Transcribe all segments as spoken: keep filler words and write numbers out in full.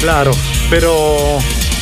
Claro, pero...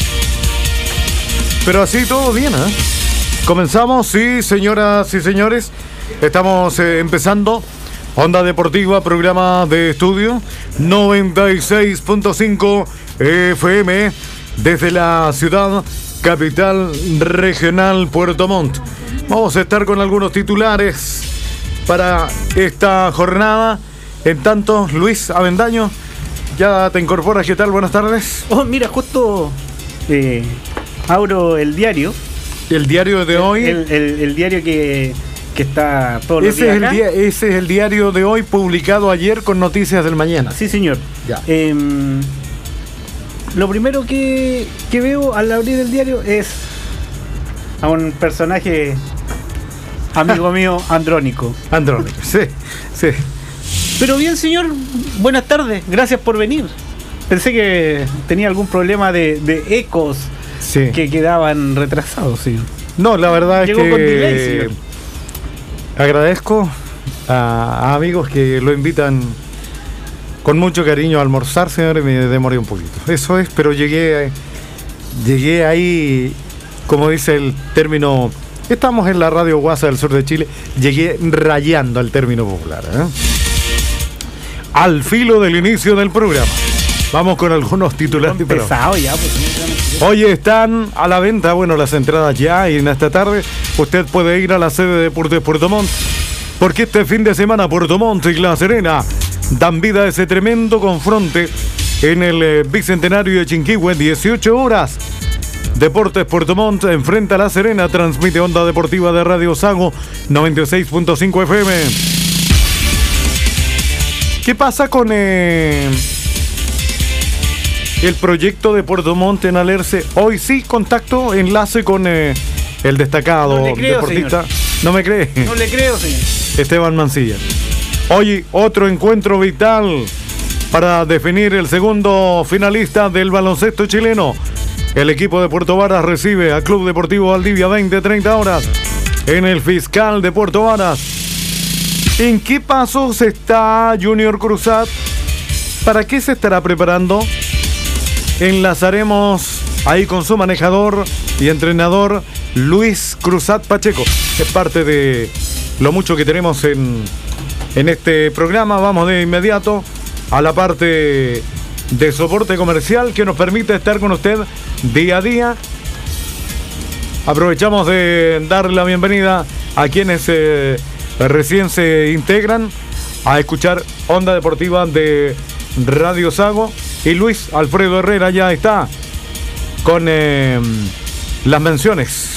Pero así todo bien, ¿eh? Comenzamos, sí, señoras y señores. Estamos eh, empezando Onda Deportiva, programa de estudio noventa y seis punto cinco F M desde la ciudad capital regional Puerto Montt. Vamos a estar con algunos titulares para esta jornada. En tanto, Luis Avendaño, ya te incorporas. ¿Qué tal? Buenas tardes. Oh, mira, justo eh, abro el diario. El diario de el, hoy. El, el, el diario que, que está todos los ese días es acá. el día, ese es el diario de hoy, publicado ayer con noticias del mañana. Sí, señor. Ya. Eh, lo primero que, que veo al abrir el diario es a un personaje amigo mío, Andrónico. Andrónico, sí, sí. Pero bien, señor, buenas tardes, gracias por venir. Pensé que tenía algún problema de, de ecos, sí, que quedaban retrasados, señor. No, la verdad Llegó es que con delay, señor. Agradezco a, a amigos que lo invitan con mucho cariño a almorzar, señor, y me demoré un poquito. Eso es, pero llegué, llegué ahí, como dice el término, estamos en la radio Guasa del sur de Chile, llegué rayando al término popular, ¿eh? Al filo del inicio del programa. Vamos con algunos titulares. Pesado ya, pues. Hoy están a la venta, bueno, las entradas ya, y en esta tarde usted puede ir a la sede de Deportes Puerto Montt, porque este fin de semana Puerto Montt y La Serena dan vida a ese tremendo confronte en el eh, Bicentenario de Chinquihue, dieciocho horas. Deportes Puerto Montt enfrenta a La Serena, transmite Onda Deportiva de Radio Sago noventa y seis punto cinco F M. ¿Qué pasa con eh, el proyecto de Puerto Montt en Alerce? Hoy sí, contacto, enlace con eh, el destacado no le creo, deportista. Señor. ¿No me cree? No le creo, señor. Esteban Mancilla. Hoy otro encuentro vital para definir el segundo finalista del baloncesto chileno. El equipo de Puerto Varas recibe a Club Deportivo Valdivia veinte a treinta horas en el Fiscal de Puerto Varas. ¿En qué pasos está Junior Cruzat? ¿Para qué se estará preparando? Enlazaremos ahí con su manejador y entrenador Luis Cruzat Pacheco. Es parte de lo mucho que tenemos en, en este programa. Vamos de inmediato a la parte de soporte comercial que nos permite estar con usted día a día. Aprovechamos de dar la bienvenida a quienes eh, recién se integran a escuchar Onda Deportiva de Radio Sago. Y Luis Alfredo Herrera ya está con eh, las menciones.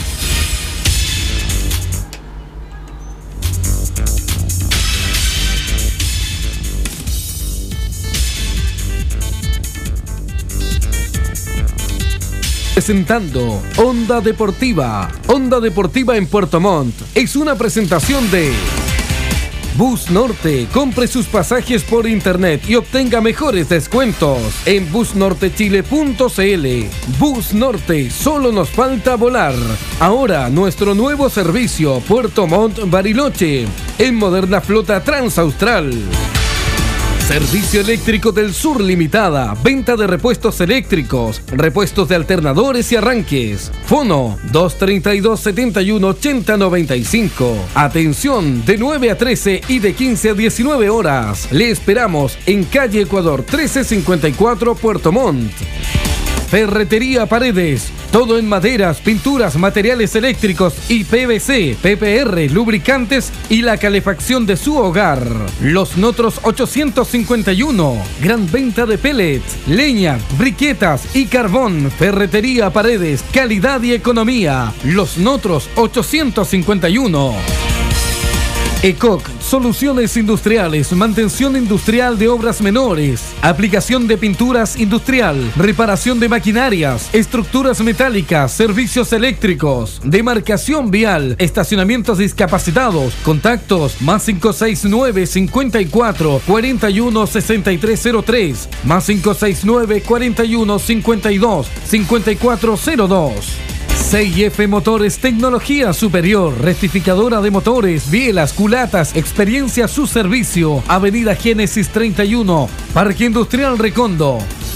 Presentando Onda Deportiva. Onda Deportiva en Puerto Montt es una presentación de Bus Norte. Compre sus pasajes por internet y obtenga mejores descuentos en bus norte chile punto c l. Bus Norte, solo nos falta volar. Ahora nuestro nuevo servicio Puerto Montt Bariloche en moderna flota transaustral. Servicio Eléctrico del Sur Limitada. Venta de repuestos eléctricos, repuestos de alternadores y arranques. Fono dos treinta y dos, setenta y uno, ochenta, noventa y cinco. Atención de nueve a trece y de quince a diecinueve horas. Le esperamos en calle Ecuador trece cincuenta y cuatro, Puerto Montt. Ferretería Paredes. Todo en maderas, pinturas, materiales eléctricos y P V C, P P R, lubricantes y la calefacción de su hogar. Los Notros ochocientos cincuenta y uno. Gran venta de pellets, leña, briquetas y carbón. Ferretería Paredes. Calidad y economía. Los Notros ochocientos cincuenta y uno. ECOC, soluciones industriales, mantención industrial de obras menores, aplicación de pinturas industrial, reparación de maquinarias, estructuras metálicas, servicios eléctricos, demarcación vial, estacionamientos discapacitados. Contactos más cinco seis nueve, cincuenta y cuatro, cuarenta y uno, sesenta y tres cero tres, más cinco seis nueve, cuarenta y uno, cincuenta y dos, cincuenta y cuatro cero dos. C I F Motores, tecnología superior, rectificadora de motores, bielas, culatas, experiencia a su servicio. Avenida Génesis treinta y uno, Parque Industrial Recondo.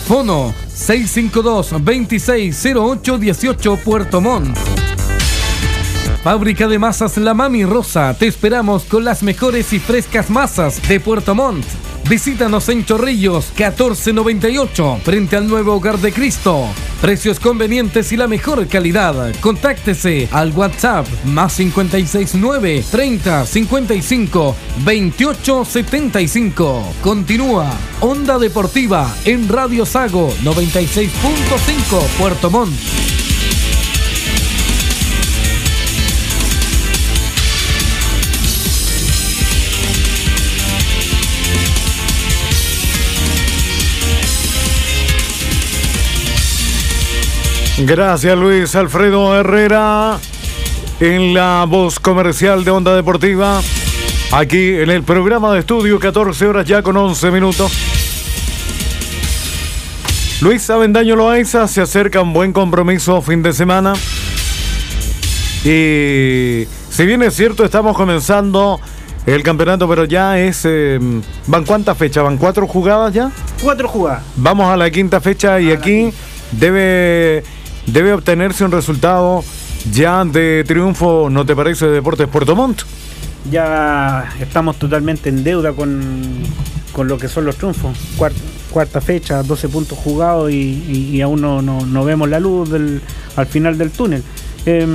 Fono seis cinco dos, veintiséis cero ocho dieciocho, Puerto Montt. Fábrica de masas La Mami Rosa. Te esperamos con las mejores y frescas masas de Puerto Montt. Visítanos en Chorrillos catorce noventa y ocho, frente al nuevo Hogar de Cristo. Precios convenientes y la mejor calidad. Contáctese al WhatsApp más cincuenta y seis nueve, treinta, cincuenta y cinco, veintiocho setenta y cinco. Continúa Onda Deportiva en Radio Sago noventa y seis punto cinco, Puerto Montt. Gracias, Luis Alfredo Herrera, en la voz comercial de Onda Deportiva, aquí en el programa de estudio, catorce horas ya con once minutos. Luis Avendaño Loaiza, se acerca un buen compromiso fin de semana. Y si bien es cierto, estamos comenzando el campeonato, pero ya es... Eh, ¿van cuántas fechas? ¿Van cuatro jugadas ya? Cuatro jugadas. Vamos a la quinta fecha y aquí debe... Debe obtenerse un resultado ya de triunfo, ¿no te parece, de Deportes Puerto Montt? Ya estamos totalmente en deuda con, con lo que son los triunfos. Cuarta, cuarta fecha, doce puntos jugados y, y, y aún no, no, no vemos la luz del, al final del túnel. Eh,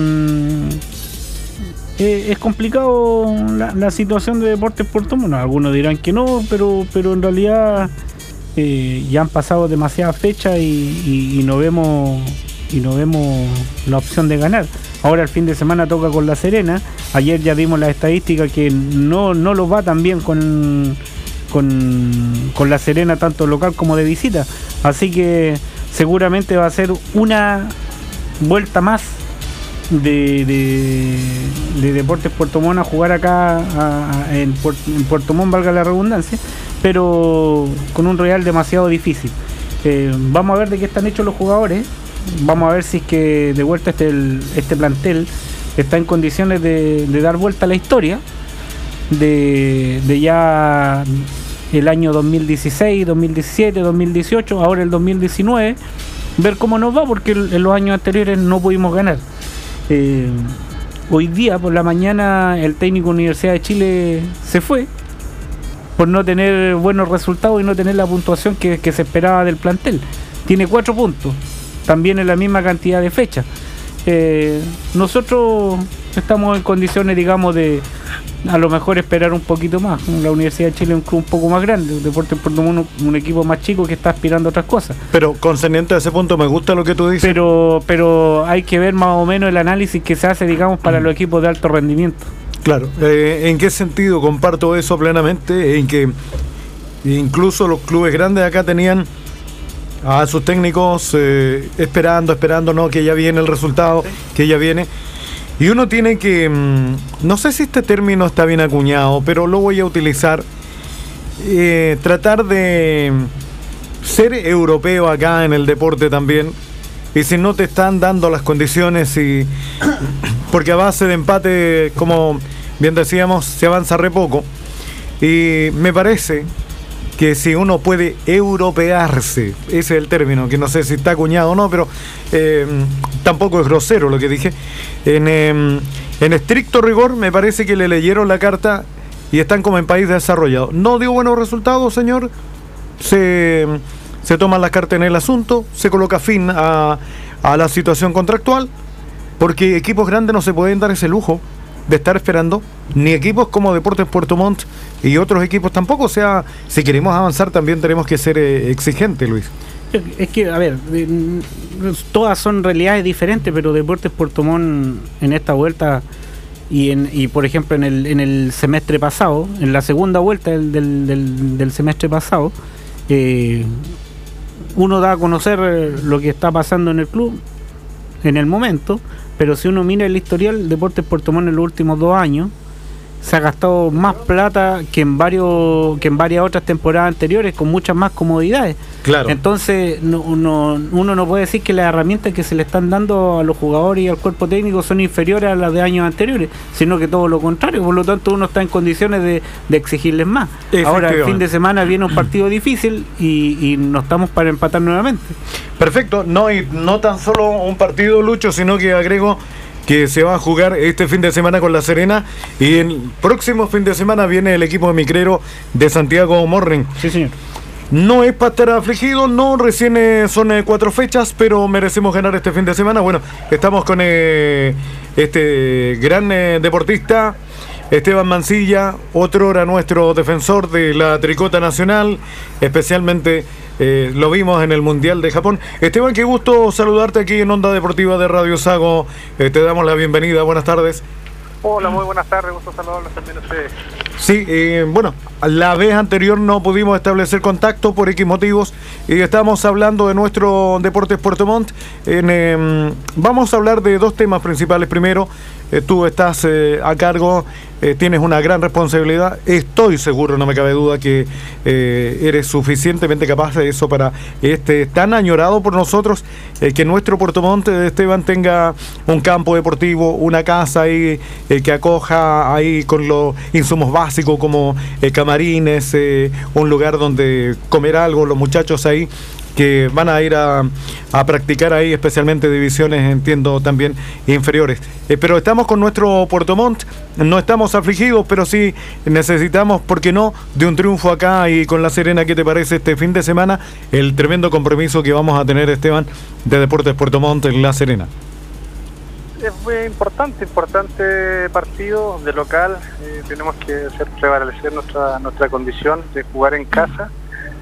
eh, es complicado la, la situación de Deportes Puerto Montt. Algunos dirán que no, pero, pero en realidad eh, ya han pasado demasiadas fechas y, y, y no vemos... y no vemos la opción de ganar. Ahora el fin de semana toca con La Serena. Ayer ya dimos la estadística que no, no lo va tan bien con, con, con La Serena, tanto local como de visita. Así que seguramente va a ser una vuelta más de, de, de Deportes Puerto Montt a jugar acá a, a, en, en Puerto Montt, valga la redundancia, pero con un Real demasiado difícil. Eh, vamos a ver de qué están hechos los jugadores. Vamos a ver si es que de vuelta este, el, este plantel está en condiciones de, de dar vuelta a la historia de, de ya el año dos mil dieciséis, dos mil diecisiete, dos mil dieciocho, ahora el dos mil diecinueve, ver cómo nos va, porque en los años anteriores no pudimos ganar. Eh, hoy día por la mañana el técnico de Universidad de Chile se fue por no tener buenos resultados y no tener la puntuación que, que se esperaba del plantel. Tiene cuatro puntos, también en la misma cantidad de fechas. Eh, nosotros estamos en condiciones, digamos, de a lo mejor esperar un poquito más. La Universidad de Chile es un club un poco más grande, el Deportes Puerto Montt un, un equipo más chico que está aspirando a otras cosas. Pero concerniente a ese punto, me gusta lo que tú dices. Pero, pero hay que ver más o menos el análisis que se hace, digamos, para los equipos de alto rendimiento. Claro, eh, ¿en qué sentido? Comparto eso plenamente, en que incluso los clubes grandes acá tenían a sus técnicos eh, esperando, esperando, no, que ya viene el resultado, que ya viene. Y uno tiene que, mmm, no sé si este término está bien acuñado, pero lo voy a utilizar, eh, tratar de ser europeo acá en el deporte también. Y si no te están dando las condiciones, y porque a base de empate, como bien decíamos, se avanza re poco. Y me parece que si uno puede europearse, ese es el término, que no sé si está acuñado o no, pero eh, tampoco es grosero lo que dije. En, eh, en estricto rigor, me parece que le leyeron la carta y están como en país desarrollado. No dio buenos resultados, señor. Se, se toman las cartas en el asunto, se coloca fin a, a la situación contractual, porque equipos grandes no se pueden dar ese lujo de estar esperando, ni equipos como Deportes Puerto Montt y otros equipos tampoco. O sea, si queremos avanzar también tenemos que ser eh, exigentes, Luis. Es que, a ver, eh, todas son realidades diferentes, pero Deportes Puerto Montt en esta vuelta y, en, y por ejemplo en el, en el semestre pasado, en la segunda vuelta del, del, del, del semestre pasado, eh, uno da a conocer lo que está pasando en el club en el momento, pero si uno mira el historial, Deportes Puerto Montt en los últimos dos años se ha gastado más plata que en varios que en varias otras temporadas anteriores, con muchas más comodidades. Claro. Entonces no, no, uno no puede decir que las herramientas que se le están dando a los jugadores y al cuerpo técnico son inferiores a las de años anteriores, sino que todo lo contrario. Por lo tanto, uno está en condiciones de, de exigirles más. Ahora, el fin de semana viene un partido difícil y, y no estamos para empatar nuevamente. Perfecto. No, y no tan solo un partido, Lucho, sino que agrego que se va a jugar este fin de semana con La Serena, y el próximo fin de semana viene el equipo de Micrero de Santiago Morning. Sí, señor. No es para estar afligido, no, recién eh, son eh, cuatro fechas, pero merecemos ganar este fin de semana. Bueno, estamos con eh, este gran eh, deportista, Esteban Mancilla, otro era nuestro defensor de la tricota nacional, especialmente eh, lo vimos en el Mundial de Japón. Esteban, qué gusto saludarte aquí en Onda Deportiva de Radio Sago, eh, te damos la bienvenida, buenas tardes. Hola, muy buenas tardes, gusto saludarlos también a ustedes. Sí, eh, bueno, la vez anterior no pudimos establecer contacto por X motivos y estamos hablando de nuestro Deportes Puerto Montt. En, eh, vamos a hablar de dos temas principales. Primero, eh, tú estás eh, a cargo, eh, tienes una gran responsabilidad. Estoy seguro, no me cabe duda, que eh, eres suficientemente capaz de eso para este tan añorado por nosotros, eh, que nuestro Puerto Montt, Esteban, tenga un campo deportivo, una casa ahí eh, que acoja ahí con los insumos básicos como eh, camarines, eh, un lugar donde comer algo, los muchachos ahí que van a ir a, a practicar ahí, especialmente divisiones, entiendo, también inferiores. Eh, pero estamos con nuestro Puerto Montt, no estamos afligidos, pero sí necesitamos, ¿por qué no?, de un triunfo acá y con La Serena. ¿Qué te parece este fin de semana? El tremendo compromiso que vamos a tener, Esteban, de Deportes Puerto Montt en La Serena. Es muy importante, importante partido de local. Eh, tenemos que hacer prevalecer nuestra nuestra condición de jugar en casa,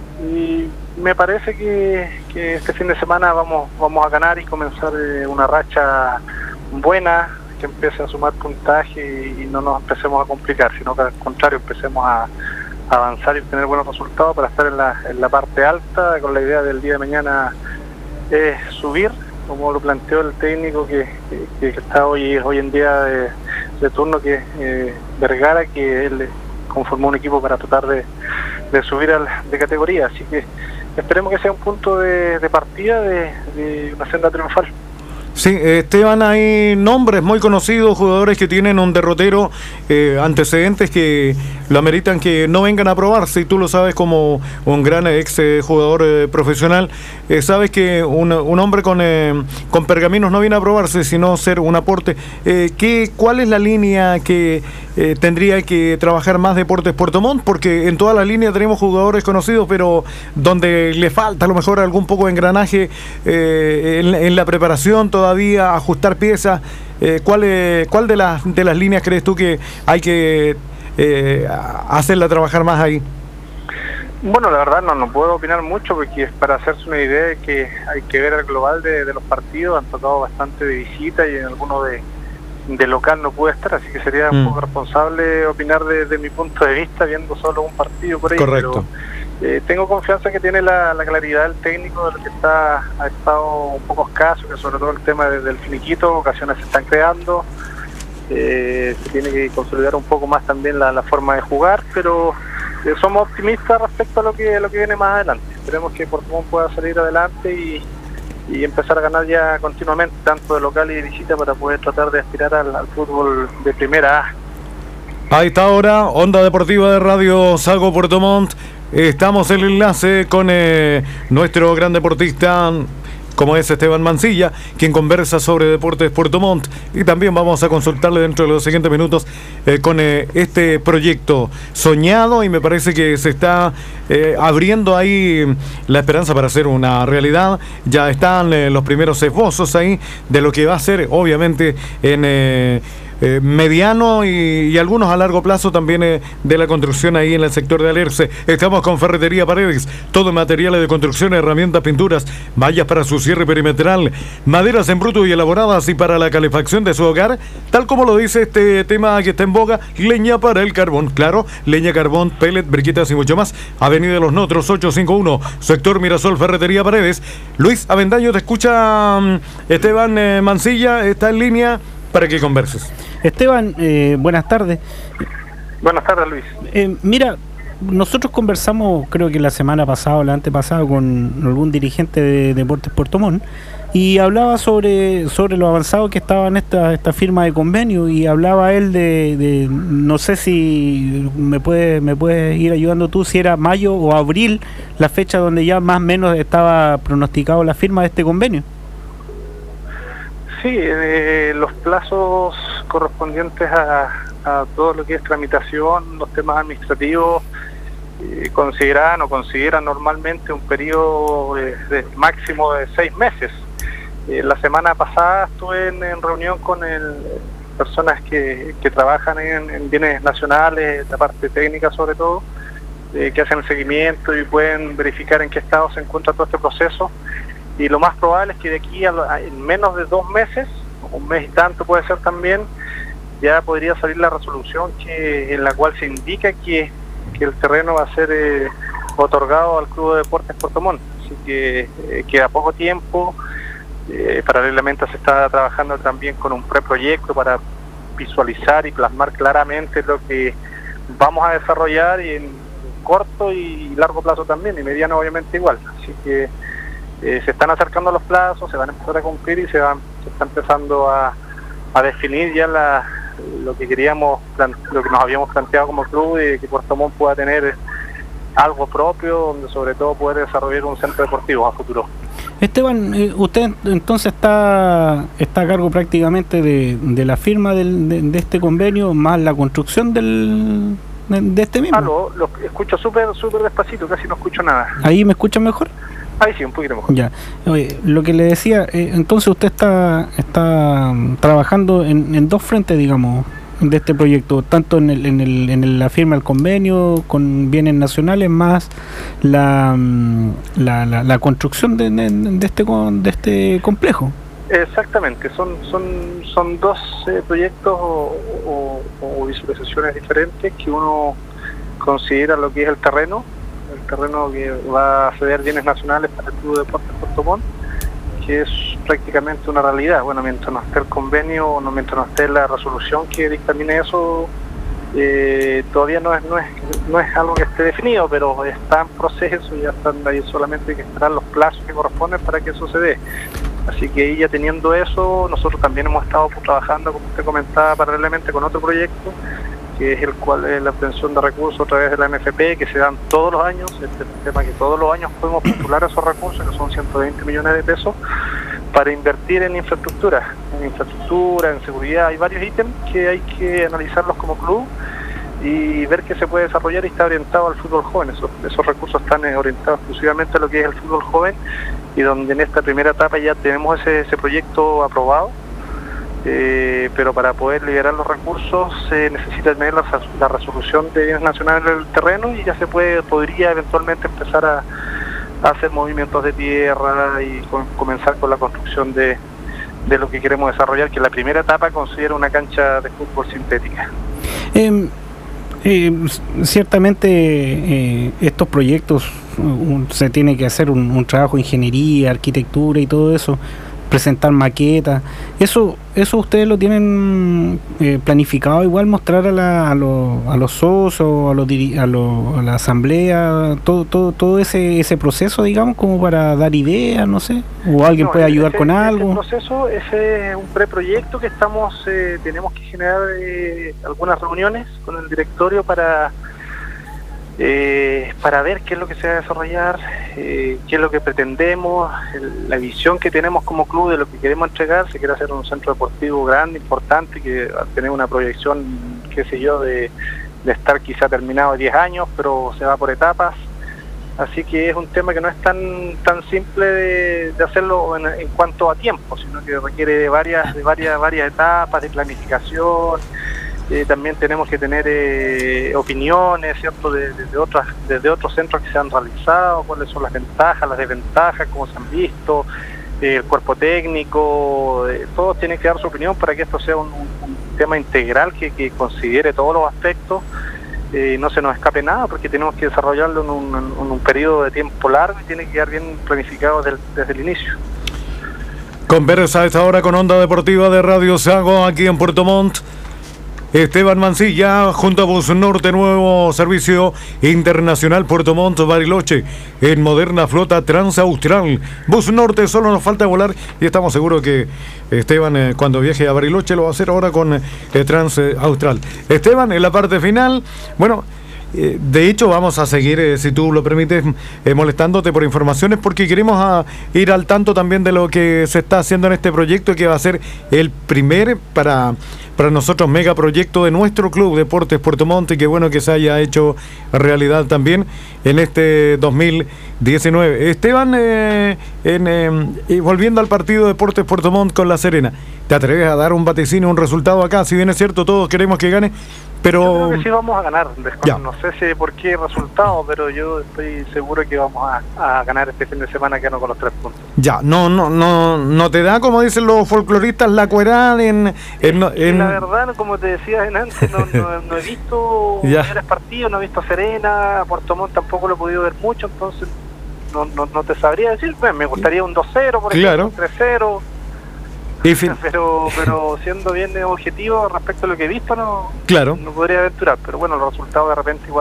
y me parece que, que este fin de semana vamos vamos a ganar y comenzar eh, una racha buena que empiece a sumar puntaje y, y no nos empecemos a complicar, sino que al contrario empecemos a, a avanzar y tener buenos resultados para estar en la, en la parte alta, con la idea del día de mañana eh, subir, como lo planteó el técnico que, que, que está hoy hoy en día de, de turno, que eh, Vergara, que él conformó un equipo para tratar de, de subir al, de categoría. Así que esperemos que sea un punto de, de partida de, de una senda triunfal. Sí, Esteban, hay nombres muy conocidos, jugadores que tienen un derrotero, eh, antecedentes que lo ameritan que no vengan a probarse, y tú lo sabes como un gran ex eh, jugador eh, profesional, eh, sabes que un, un hombre con, eh, con pergaminos no viene a probarse, sino ser un aporte. Eh, ¿qué, ¿Cuál es la línea que eh, tendría que trabajar más Deportes Puerto Montt? Porque en toda la línea tenemos jugadores conocidos, pero donde le falta a lo mejor algún poco de engranaje eh, en, en la preparación todavía, Todavía ajustar piezas. eh, ¿cuál, eh, ¿Cuál de las de las líneas crees tú que hay que eh, hacerla trabajar más ahí? Bueno, la verdad no, no puedo opinar mucho, porque es para hacerse una idea de que hay que ver el global de, de los partidos. Han tocado bastante de visita y en alguno de, de local no pude estar, así que sería mm. un poco responsable opinar desde de mi punto de vista viendo solo un partido por ahí. Correcto. Pero, Eh, tengo confianza que tiene la, la claridad del técnico, de lo que está ha estado un poco escaso, que sobre todo el tema de, del finiquito, ocasiones se están creando, eh, se tiene que consolidar un poco más también la, la forma de jugar, pero eh, somos optimistas respecto a lo que lo que viene más adelante. Esperemos que Puerto Montt pueda salir adelante y, y empezar a ganar ya continuamente, tanto de local y de visita, para poder tratar de aspirar al, al fútbol de primera A. Ahí está ahora Onda Deportiva de Radio Sago Puerto Montt. Estamos en el enlace con eh, nuestro gran deportista, como es Esteban Mancilla, quien conversa sobre Deportes Puerto Montt, y también vamos a consultarle dentro de los siguientes minutos eh, con eh, este proyecto soñado, y me parece que se está eh, abriendo ahí la esperanza para hacer una realidad. Ya están eh, los primeros esbozos ahí de lo que va a ser, obviamente, en eh, Eh, mediano y, y algunos a largo plazo también eh, de la construcción ahí en el sector de Alerce. Estamos con Ferretería Paredes, todo materiales de construcción, herramientas, pinturas, vallas para su cierre perimetral, maderas en bruto y elaboradas y para la calefacción de su hogar, tal como lo dice este tema que está en boga, leña para el carbón, claro, leña, carbón, pellet, briquetas y mucho más. Avenida de los Notros ochocientos cincuenta y uno, sector Mirasol, Ferretería Paredes. Luis Avendaño, te escucha Esteban eh, Mancilla, está en línea para que converses. Esteban, eh, buenas tardes. Buenas tardes, Luis. Eh, mira, nosotros conversamos, creo que la semana pasada o la antepasada, con algún dirigente de Deportes Puerto Montt y hablaba sobre sobre lo avanzado que estaba en esta esta firma de convenio, y hablaba él de, de no sé si me puede me puedes ir ayudando tú, si era mayo o abril la fecha donde ya más o menos estaba pronosticado la firma de este convenio. Sí, eh, los plazos correspondientes a, a todo lo que es tramitación, los temas administrativos, eh, consideran o consideran normalmente un periodo de, de máximo de seis meses. Eh, la semana pasada estuve en, en reunión con el, personas que, que trabajan en, en bienes nacionales, la parte técnica sobre todo, eh, que hacen el seguimiento y pueden verificar en qué estado se encuentra todo este proceso. Y lo más probable es que de aquí a, a en menos de dos meses, un mes y tanto puede ser también, ya podría salir la resolución que en la cual se indica que, que el terreno va a ser eh, otorgado al Club de Deportes Puerto Montt. Así que eh, queda poco tiempo. Eh, paralelamente se está trabajando también con un preproyecto para visualizar y plasmar claramente lo que vamos a desarrollar, y en corto y largo plazo también, y mediano obviamente igual. Así que Eh, se están acercando los plazos, se van a empezar a cumplir y se van se está empezando a, a definir ya la, lo que queríamos, lo que nos habíamos planteado como club, y que Puerto Montt pueda tener algo propio, donde sobre todo poder desarrollar un centro deportivo a futuro. Esteban, eh, usted entonces está está a cargo prácticamente de, de la firma del, de, de este convenio, más la construcción del de, de este mismo. Ah, lo, lo escucho súper súper despacito, casi no escucho nada. ¿Ahí me escuchan mejor? Ahí sí, un poquito mejor. Ya. Oye, lo que le decía, eh, entonces usted está está trabajando en, en dos frentes, digamos, de este proyecto, tanto en el, en el en la firma del convenio con bienes nacionales, más la la, la, la construcción de, de, de este de este complejo. Exactamente, son son son dos eh, proyectos o, o, o visualizaciones diferentes que uno considera lo que es el terreno. El terreno que va a ceder bienes nacionales para el Club de Deportes Puerto Montt, que es prácticamente una realidad. Bueno, mientras no esté el convenio, no mientras no esté la resolución que dictamine eso, eh, todavía no es, no es no es algo que esté definido, pero está en proceso y ya están ahí, solamente hay que esperar los plazos que corresponden para que eso se dé. Así que ya teniendo eso, nosotros también hemos estado trabajando, como usted comentaba, paralelamente con otro proyecto, que es el cual es la obtención de recursos a través de la N F P, que se dan todos los años. Este es un tema que todos los años podemos postular esos recursos, que son ciento veinte millones de pesos, para invertir en infraestructura, en infraestructura, en seguridad. Hay varios ítems que hay que analizarlos como club y ver qué se puede desarrollar, y está orientado al fútbol joven. Esos, esos recursos están orientados exclusivamente a lo que es el fútbol joven, y donde en esta primera etapa ya tenemos ese, ese proyecto aprobado. Eh, pero para poder liberar los recursos se eh, necesita tener la, la resolución de bienes nacionales del terreno, y ya se puede podría eventualmente empezar a, a hacer movimientos de tierra y con, comenzar con la construcción de, de lo que queremos desarrollar, que la primera etapa considera una cancha de fútbol sintética. Eh, eh, ciertamente eh, estos proyectos un, se tiene que hacer un, un trabajo de ingeniería, arquitectura y todo eso, presentar maquetas, eso eso ustedes lo tienen eh, planificado, igual mostrar a, la, a, lo, a los socios, a, los, a, lo, a la asamblea, todo todo todo ese ese proceso, digamos, como para dar ideas, no sé, o alguien no, puede ayudar ese, con algo. El proceso, ese es un preproyecto que estamos eh, tenemos que generar eh, algunas reuniones con el directorio para Eh, para ver qué es lo que se va a desarrollar, eh, qué es lo que pretendemos, el, la visión que tenemos como club de lo que queremos entregar. Se quiere hacer un centro deportivo grande, importante, que va a tener una proyección, qué sé yo, de, de estar quizá terminado diez años, pero se va por etapas. Así que es un tema que no es tan tan simple de, de hacerlo en, en cuanto a tiempo, sino que requiere de varias de varias varias etapas de planificación. Eh, también tenemos que tener eh, opiniones, ¿cierto?, de, de, de otras desde otros centros que se han realizado, cuáles son las ventajas, las desventajas, cómo se han visto, eh, el cuerpo técnico, eh, todos tienen que dar su opinión para que esto sea un, un tema integral que, que considere todos los aspectos, eh, no se nos escape nada, porque tenemos que desarrollarlo en un, en un periodo de tiempo largo y tiene que quedar bien planificado desde el, desde el inicio. Conversa a esta hora con Onda Deportiva de Radio Sago aquí en Puerto Montt. Esteban Mancilla, junto a Bus Norte, nuevo servicio internacional Puerto Montt, Bariloche, en moderna flota transaustral. Bus Norte, solo nos falta volar y estamos seguros que Esteban, eh, cuando viaje a Bariloche, lo va a hacer ahora con eh, transaustral. Esteban, en la parte final, bueno... Eh, de hecho vamos a seguir, eh, si tú lo permites, eh, molestándote por informaciones, porque queremos a, ir al tanto también de lo que se está haciendo en este proyecto, que va a ser el primer para, para nosotros megaproyecto de nuestro club Deportes Puerto Montt, y qué bueno que se haya hecho realidad también en este dos mil diecinueve. Esteban, eh, en, eh, y volviendo al partido Deportes Puerto Montt con La Serena, ¿te atreves a dar un vaticinio, un resultado acá? Si bien es cierto, todos queremos que gane, pero... Yo creo que sí vamos a ganar. No sé si por qué resultado, pero yo estoy seguro que vamos a, a ganar este fin de semana, que no con los tres puntos. Ya, no no no no te da, como dicen los folcloristas, la cuerada en, en, en... La verdad, como te decía antes, no, no, no he visto mayores partidos, no he visto a Serena, a Puerto Montt tampoco lo he podido ver mucho, entonces no no, no te sabría decir. Pues me gustaría un dos cero, por ejemplo, un tres cero. Y fin. Pero pero siendo bien objetivo respecto a lo que he visto, no, claro. no podría aventurar. Pero bueno, los resultados de repente igual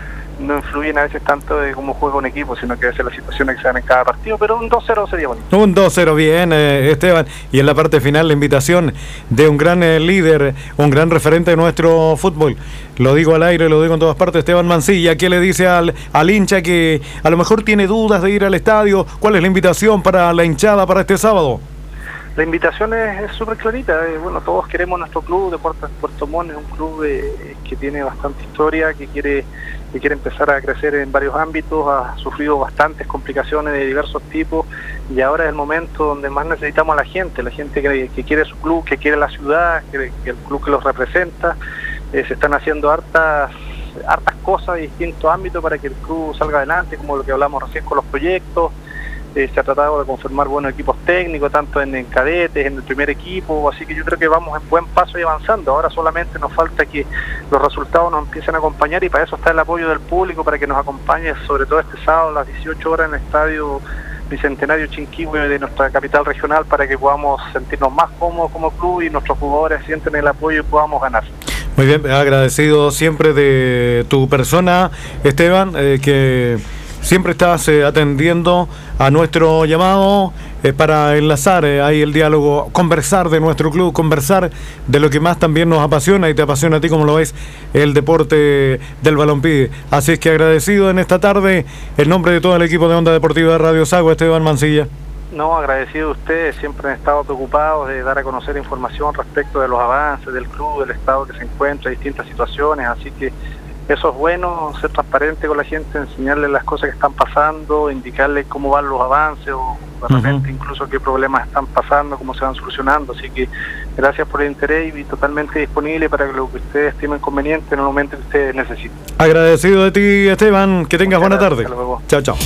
no influyen a veces tanto de cómo juega un equipo, sino que a veces las situaciones que se dan en cada partido. Pero un dos cero sería bonito. Un dos cero, bien, eh, Esteban. Y en la parte final, la invitación de un gran eh, líder, un gran referente de nuestro fútbol. Lo digo al aire, lo digo en todas partes, Esteban Mancilla. ¿Qué le dice al, al hincha que a lo mejor tiene dudas de ir al estadio? ¿Cuál es la invitación para la hinchada para este sábado? La invitación es súper clarita. Eh, bueno, todos queremos nuestro club. Deportes Puerto Montt es un club eh, que tiene bastante historia, que quiere que quiere empezar a crecer en varios ámbitos, ha sufrido bastantes complicaciones de diversos tipos, y ahora es el momento donde más necesitamos a la gente, la gente que, que quiere su club, que quiere la ciudad, que, que el club que los representa. Eh, se están haciendo hartas hartas cosas de distintos ámbitos para que el club salga adelante, como lo que hablamos recién con los proyectos. Eh, se ha tratado de conformar buenos equipos técnicos, tanto en, en cadetes, en el primer equipo, así que yo creo que vamos en buen paso y avanzando. Ahora solamente nos falta que los resultados nos empiecen a acompañar, y para eso está el apoyo del público, para que nos acompañe, sobre todo este sábado a las dieciocho horas en el estadio Bicentenario Chinquihue de nuestra capital regional, para que podamos sentirnos más cómodos como club y nuestros jugadores sienten el apoyo y podamos ganar. Muy bien, agradecido siempre de tu persona, Esteban, eh, que siempre estás eh, atendiendo a nuestro llamado eh, para enlazar eh, ahí el diálogo, conversar de nuestro club, conversar de lo que más también nos apasiona y te apasiona a ti, como lo es el deporte del balompié. Así es que agradecido en esta tarde, en nombre de todo el equipo de Onda Deportiva de Radio Sagua, Esteban Mancilla. No, agradecido a ustedes, siempre han estado preocupados de dar a conocer información respecto de los avances del club, del estado que se encuentra, distintas situaciones, así que eso es bueno, ser transparente con la gente, enseñarles las cosas que están pasando, indicarles cómo van los avances o de repente uh-huh. incluso qué problemas están pasando, cómo se van solucionando. Así que gracias por el interés y totalmente disponible para lo que ustedes estimen conveniente en el momento que ustedes necesiten. Agradecido de ti, Esteban, que tengas buena tarde. Hasta luego. Chao, chao.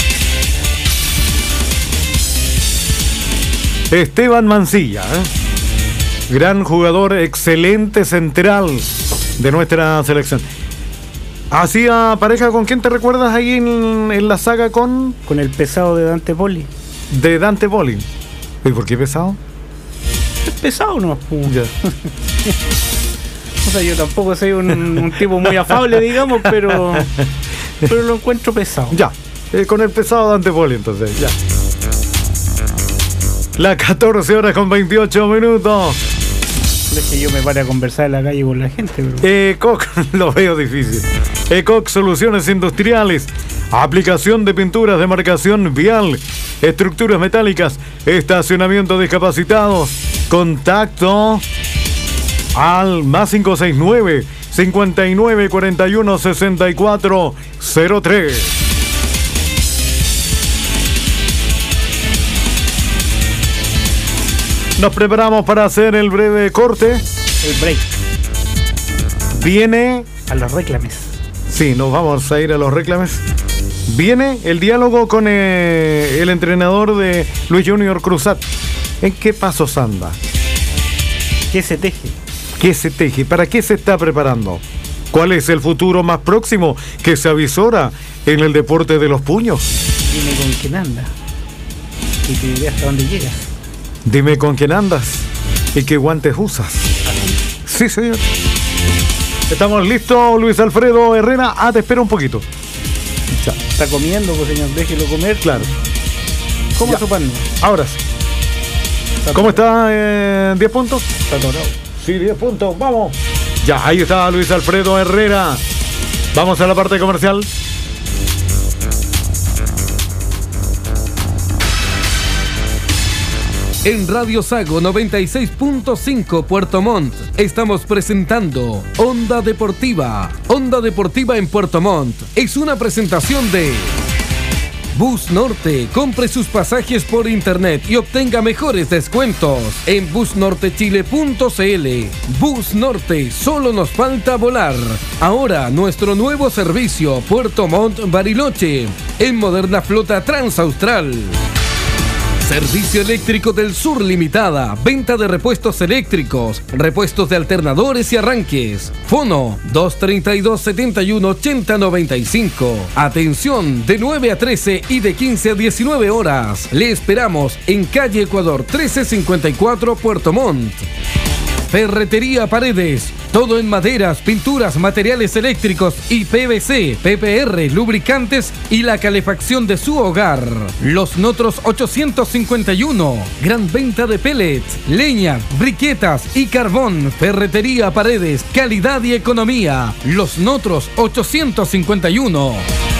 Esteban Mancilla, ¿eh? Gran jugador, excelente central de nuestra selección. ¿Hacía pareja con quién te recuerdas ahí en, en la saga con...? Con el pesado de Dante Poli. De Dante Poli. ¿Y por qué pesado? Es pesado, ¿no? Ya. O sea, yo tampoco soy un, un tipo muy afable, digamos, pero pero lo encuentro pesado. Ya, eh, con el pesado Dante Poli, entonces, ya. Las catorce horas con veintiocho minutos. Es que yo me pare a conversar en la calle con la gente, bro. ECOC, lo veo difícil. ECOC Soluciones Industriales, aplicación de pinturas de marcación vial, estructuras metálicas, estacionamiento de discapacitados. Contacto al más cinco seis nueve, cincuenta y nueve, cuarenta y uno, sesenta y cuatro cero tres. Nos preparamos para hacer el breve corte. El break. Viene... a los reclames. Sí, nos vamos a ir a los reclames. Viene el diálogo con eh, el entrenador de Luis Junior Cruzat. ¿En qué pasos anda? ¿Qué se teje? ¿Qué se teje? ¿Para qué se está preparando? ¿Cuál es el futuro más próximo que se avisora en el deporte de los puños? Dime con quién anda y te diré hasta dónde llegas. Dime con quién andas y qué guantes usas. Sí, señor. Estamos listos, Luis Alfredo Herrera. Ah, te espero un poquito. Ya. Está comiendo, pues señor, déjelo comer. Claro. Coma Ya. su pan. Ahora sí. Está ¿Cómo atorado. está? Eh, ¿diez puntos? Está atorado. Sí, diez puntos. Vamos. Ya, ahí está Luis Alfredo Herrera. Vamos a la parte comercial. En Radio Sago noventa y seis punto cinco Puerto Montt estamos presentando Onda Deportiva. Onda Deportiva en Puerto Montt es una presentación de Bus Norte. Compre sus pasajes por internet y obtenga mejores descuentos en bus norte chile punto c l. Bus Norte, solo nos falta volar. Ahora nuestro nuevo servicio Puerto Montt Bariloche en moderna flota transaustral. Servicio Eléctrico del Sur Limitada. Venta de repuestos eléctricos, repuestos de alternadores y arranques. Fono dos treinta y dos, setenta y uno, ochenta, noventa y cinco. Atención de nueve a trece y de quince a diecinueve horas. Le esperamos en calle Ecuador trece cincuenta y cuatro, Puerto Montt. Ferretería Paredes. Todo en maderas, pinturas, materiales eléctricos y P V C, P P R, lubricantes y la calefacción de su hogar. Los Notros ochocientos cincuenta y uno. Gran venta de pellets, leña, briquetas y carbón. Ferretería Paredes. Calidad y economía. Los Notros ochocientos cincuenta y uno.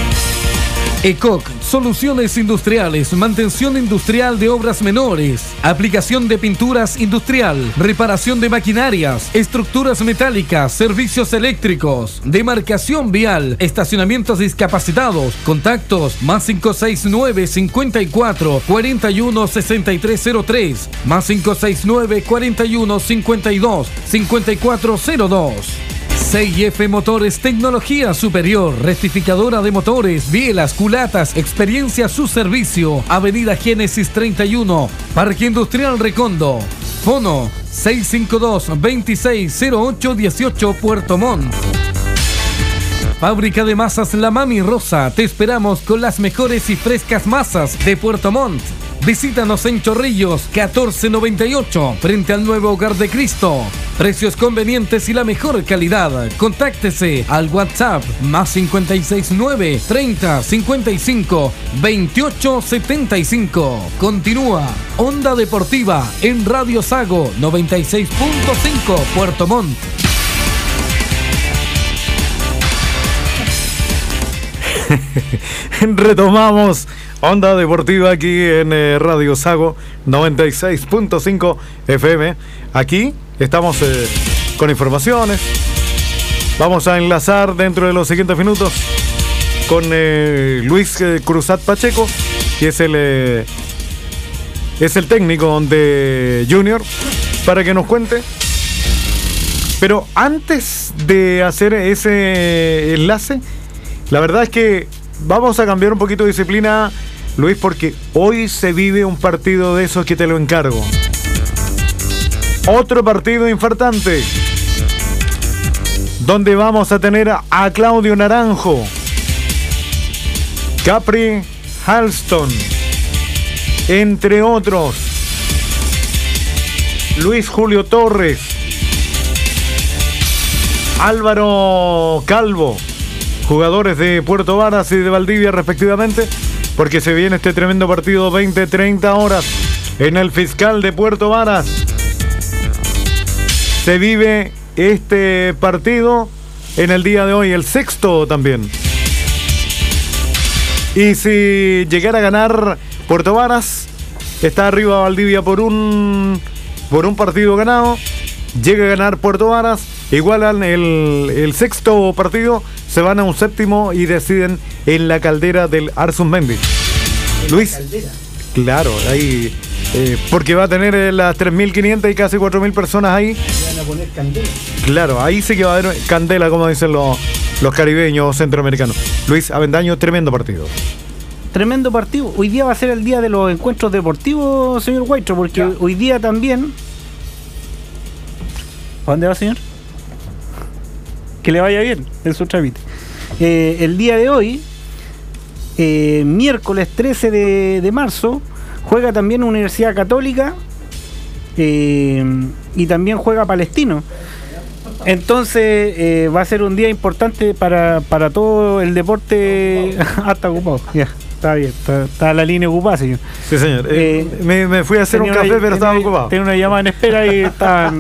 ECOC, soluciones industriales, mantención industrial de obras menores, aplicación de pinturas industrial, reparación de maquinarias, estructuras metálicas, servicios eléctricos, demarcación vial, estacionamientos discapacitados, contactos más cinco seis nueve, cincuenta y cuatro, cuarenta y uno, sesenta y tres cero tres, más cinco seis nueve, cuarenta y uno, cincuenta y dos, cincuenta y cuatro cero dos. C I F Motores, tecnología superior, rectificadora de motores, bielas, culatas, experiencia a su servicio. Avenida Génesis treinta y uno, Parque Industrial Recondo. Fono seis cinco dos, veintiséis cero ocho dieciocho, Puerto Montt. Fábrica de masas La Mami Rosa. Te esperamos con las mejores y frescas masas de Puerto Montt. Visítanos en Chorrillos catorce noventa y ocho, frente al nuevo Hogar de Cristo. Precios convenientes y la mejor calidad. Contáctese al WhatsApp más cincuenta y seis nueve, treinta, cincuenta y cinco, veintiocho setenta y cinco. Continúa Onda Deportiva en Radio Sago noventa y seis punto cinco Puerto Montt. Retomamos Onda Deportiva aquí en eh, Radio Sago noventa y seis punto cinco F M. Aquí estamos eh, con informaciones. Vamos a enlazar dentro de los siguientes minutos con eh, Luis eh, Cruzat Pacheco, que es el eh, es el técnico de Junior, para que nos cuente. Pero antes de hacer ese enlace, la verdad es que vamos a cambiar un poquito de disciplina, Luis, porque hoy se vive un partido de esos que te lo encargo. Otro partido infartante, donde vamos a tener a Claudio Naranjo, Capri Halston, entre otros, Luis Julio Torres, Álvaro Calvo, jugadores de Puerto Varas y de Valdivia respectivamente, porque se viene este tremendo partido veinte treinta horas en el Fiscal de Puerto Varas. Se vive este partido en el día de hoy, el sexto también. Y si llegara a ganar Puerto Varas, está arriba Valdivia por un por un partido ganado. Llega a ganar Puerto Varas, igualan el, el sexto partido, se van a un séptimo y deciden en la caldera del Arzúzmendi. Luis, claro, ahí eh, porque va a tener eh, las tres mil quinientas y casi cuatro mil personas ahí. Van a poner candela. Claro, ahí sí que va a haber candela, como dicen los, los caribeños centroamericanos. Luis Avendaño, tremendo partido. Tremendo partido. Hoy día va a ser el día de los encuentros deportivos, señor Guaitro, porque ya. Hoy día también... ¿A dónde va, señor? Que le vaya bien en su trámite. Eh, el día de hoy, eh, miércoles trece de, de marzo, juega también Universidad Católica eh, y también juega Palestino. Entonces eh, va a ser un día importante para, para todo el deporte. Ah, está ocupado, ya, está bien, está, está la línea ocupada, señor. Sí, señor. Eh, Eh, me, me fui a hacer un Tenía café, una- pero estaba tenía- ocupado. Tenía una llamada en espera y estaban.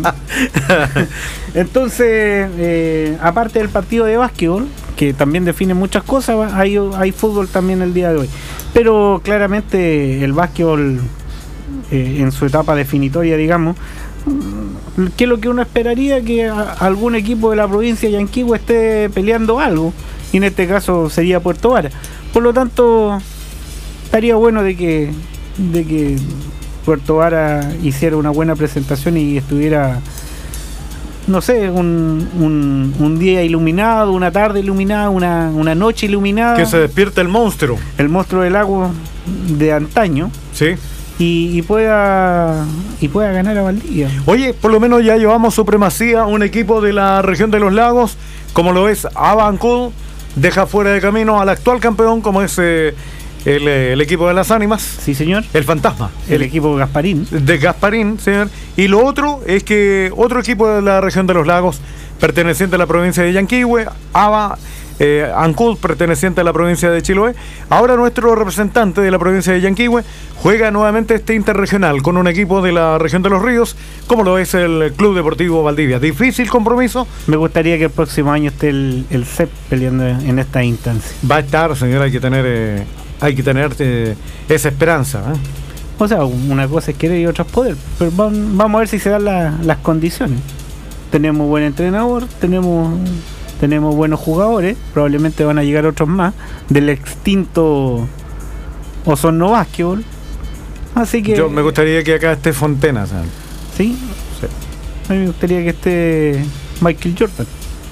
Entonces, eh, aparte del partido de básquetbol, que también define muchas cosas, hay, hay fútbol también el día de hoy. Pero claramente el básquetbol, eh, en su etapa definitoria, digamos, mm, ¿qué es lo que uno esperaría? Que a- algún equipo de la provincia de Yanquihue esté peleando algo, y en este caso sería Puerto Vara. Por lo tanto, estaría bueno de que, de que Puerto Vara hiciera una buena presentación y estuviera, no sé, un, un, un día iluminado, una tarde iluminada, una, una noche iluminada, Que se despierte el monstruo. el monstruo del agua de antaño, Sí. y, y pueda y pueda ganar a Valdivia. Oye, por lo menos ya llevamos supremacía. Un equipo de la región de los lagos, como lo es Abancool, deja fuera de camino al actual campeón, como es eh, el, eh, el equipo de las ánimas, Sí, señor. el fantasma, El equipo Gasparín. de Gasparín, señor. Y lo otro es que otro equipo de la región de los lagos, perteneciente a la provincia de Yanquihue, Aba, eh, Ancud, perteneciente a la provincia de Chiloé. Ahora nuestro representante de la provincia de Yanquihue juega nuevamente este interregional con un equipo de la región de los ríos, como lo es el Club Deportivo Valdivia. Difícil compromiso. Me gustaría que el próximo año esté el, el C E P peleando en esta instancia. Va a estar, señor, hay que tener, eh, hay que tener eh, esa esperanza, ¿eh? O sea, una cosa es querer y otra es poder. Pero vam- vamos a ver si se dan la- las condiciones. Tenemos buen entrenador, tenemos tenemos buenos jugadores, probablemente van a llegar otros más del extinto Osorno Básquetbol. Así que Yo me gustaría que acá esté Fontena, ¿sabes? sí, Sí. a mí me gustaría que esté Michael Jordan.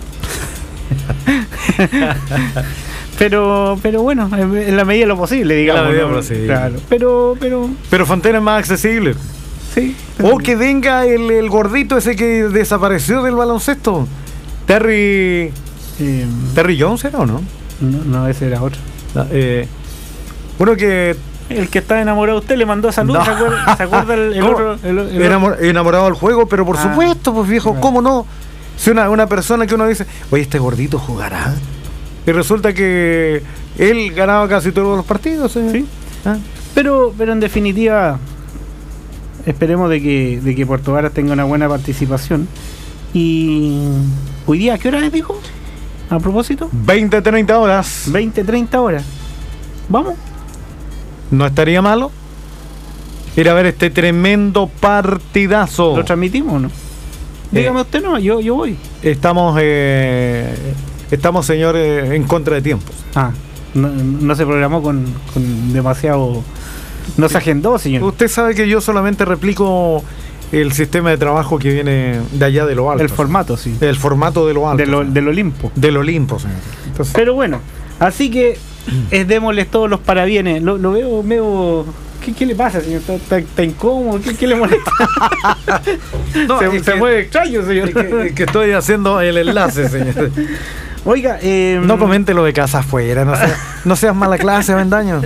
pero pero bueno, en en la medida de lo posible, digamos. En la medida de ¿no? lo posible. Claro, pero pero Pero Fontena es más accesible. sí. O que venga el, el gordito ese que desapareció del baloncesto. Terry. Eh, Terry Jones era o no. no, no, ese era otro. Ah, eh, uno que. El que está enamorado de usted le mandó salud, No. ¿se acuerda, ¿se acuerda el, el ¿Cómo? otro? El, el otro? Enamor- enamorado del juego, pero por Ah. supuesto, pues viejo, Claro. ¿cómo no? Si una, una persona que uno dice, oye, este gordito jugará. Y resulta que él ganaba casi todos los partidos. ¿eh? Sí. Ah. Pero, pero en definitiva, esperemos de que, de que Puerto Varas tenga una buena participación. Y hoy día, ¿a qué hora les dijo? A propósito, veinte, treinta horas. veinte, treinta horas. ¿Vamos? No estaría malo ir a ver este tremendo partidazo. ¿Lo transmitimos o no? Dígame usted, no, yo, yo voy. Estamos, eh, estamos, señores, en contra de tiempos. Ah, no, no se programó con, con demasiado... No se agendó, señor. Usted sabe que yo solamente replico el sistema de trabajo que viene de allá de lo alto. El formato, sí. El formato de lo alto. Del, señor. del Olimpo. Del Olimpo, señor. Entonces, Pero bueno, así que es, démosles todos los parabienes. Lo, lo veo medio... ¿Qué, ¿Qué le pasa, señor? ¿Está, está, está incómodo? ¿Qué, ¿Qué le molesta? no, se es se que- mueve extraño, señor. es que, es que estoy haciendo el enlace, señor. Oiga, eh, No comente lo de casa afuera, no, sea- no seas mala clase, Vendaño.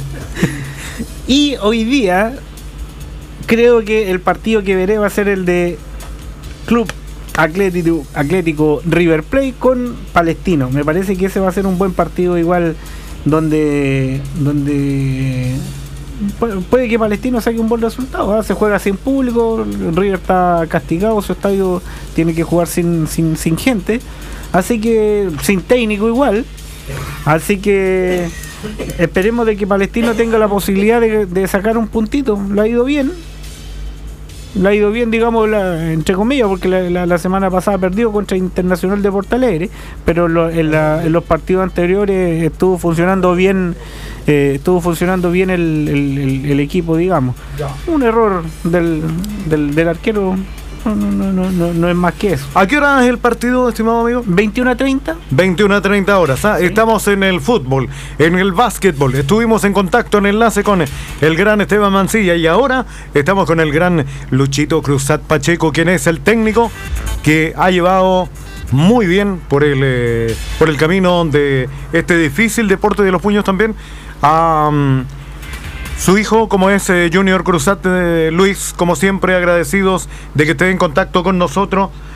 y hoy día creo que el partido que veré va a ser el de Club Atlético, Atlético River Plate con Palestino. Me parece que ese va a ser un buen partido igual, donde donde pu- puede que Palestino saque un buen resultado. ¿ah? Se juega sin público, River está castigado, su estadio tiene que jugar sin, sin, sin gente, así que sin técnico igual. Así que esperemos de que Palestino tenga la posibilidad de, de sacar un puntito. Le ha ido bien. Le ha ido bien, digamos, la- entre comillas, porque la, la- la semana pasada perdió contra Internacional de Porto Alegre, pero lo- en, la- en los partidos anteriores estuvo funcionando bien, eh, estuvo funcionando bien el, el- el- el equipo, digamos. Un error del, del, del arquero no, no, no, no, no es más que eso. ¿A qué hora es el partido, estimado amigo? veintiuno a treinta. veintiuno a treinta horas. ¿ah? Sí. Estamos en el fútbol, en el básquetbol. Estuvimos en contacto, en enlace con el gran Esteban Mancilla y ahora estamos con el gran Luchito Cruzat Pacheco, quien es el técnico que ha llevado muy bien por el, eh, por el camino de este difícil deporte de los puños también a um, su hijo, como es eh, Junior Cruzat. eh, Luis, como siempre, agradecidos de que esté en contacto con nosotros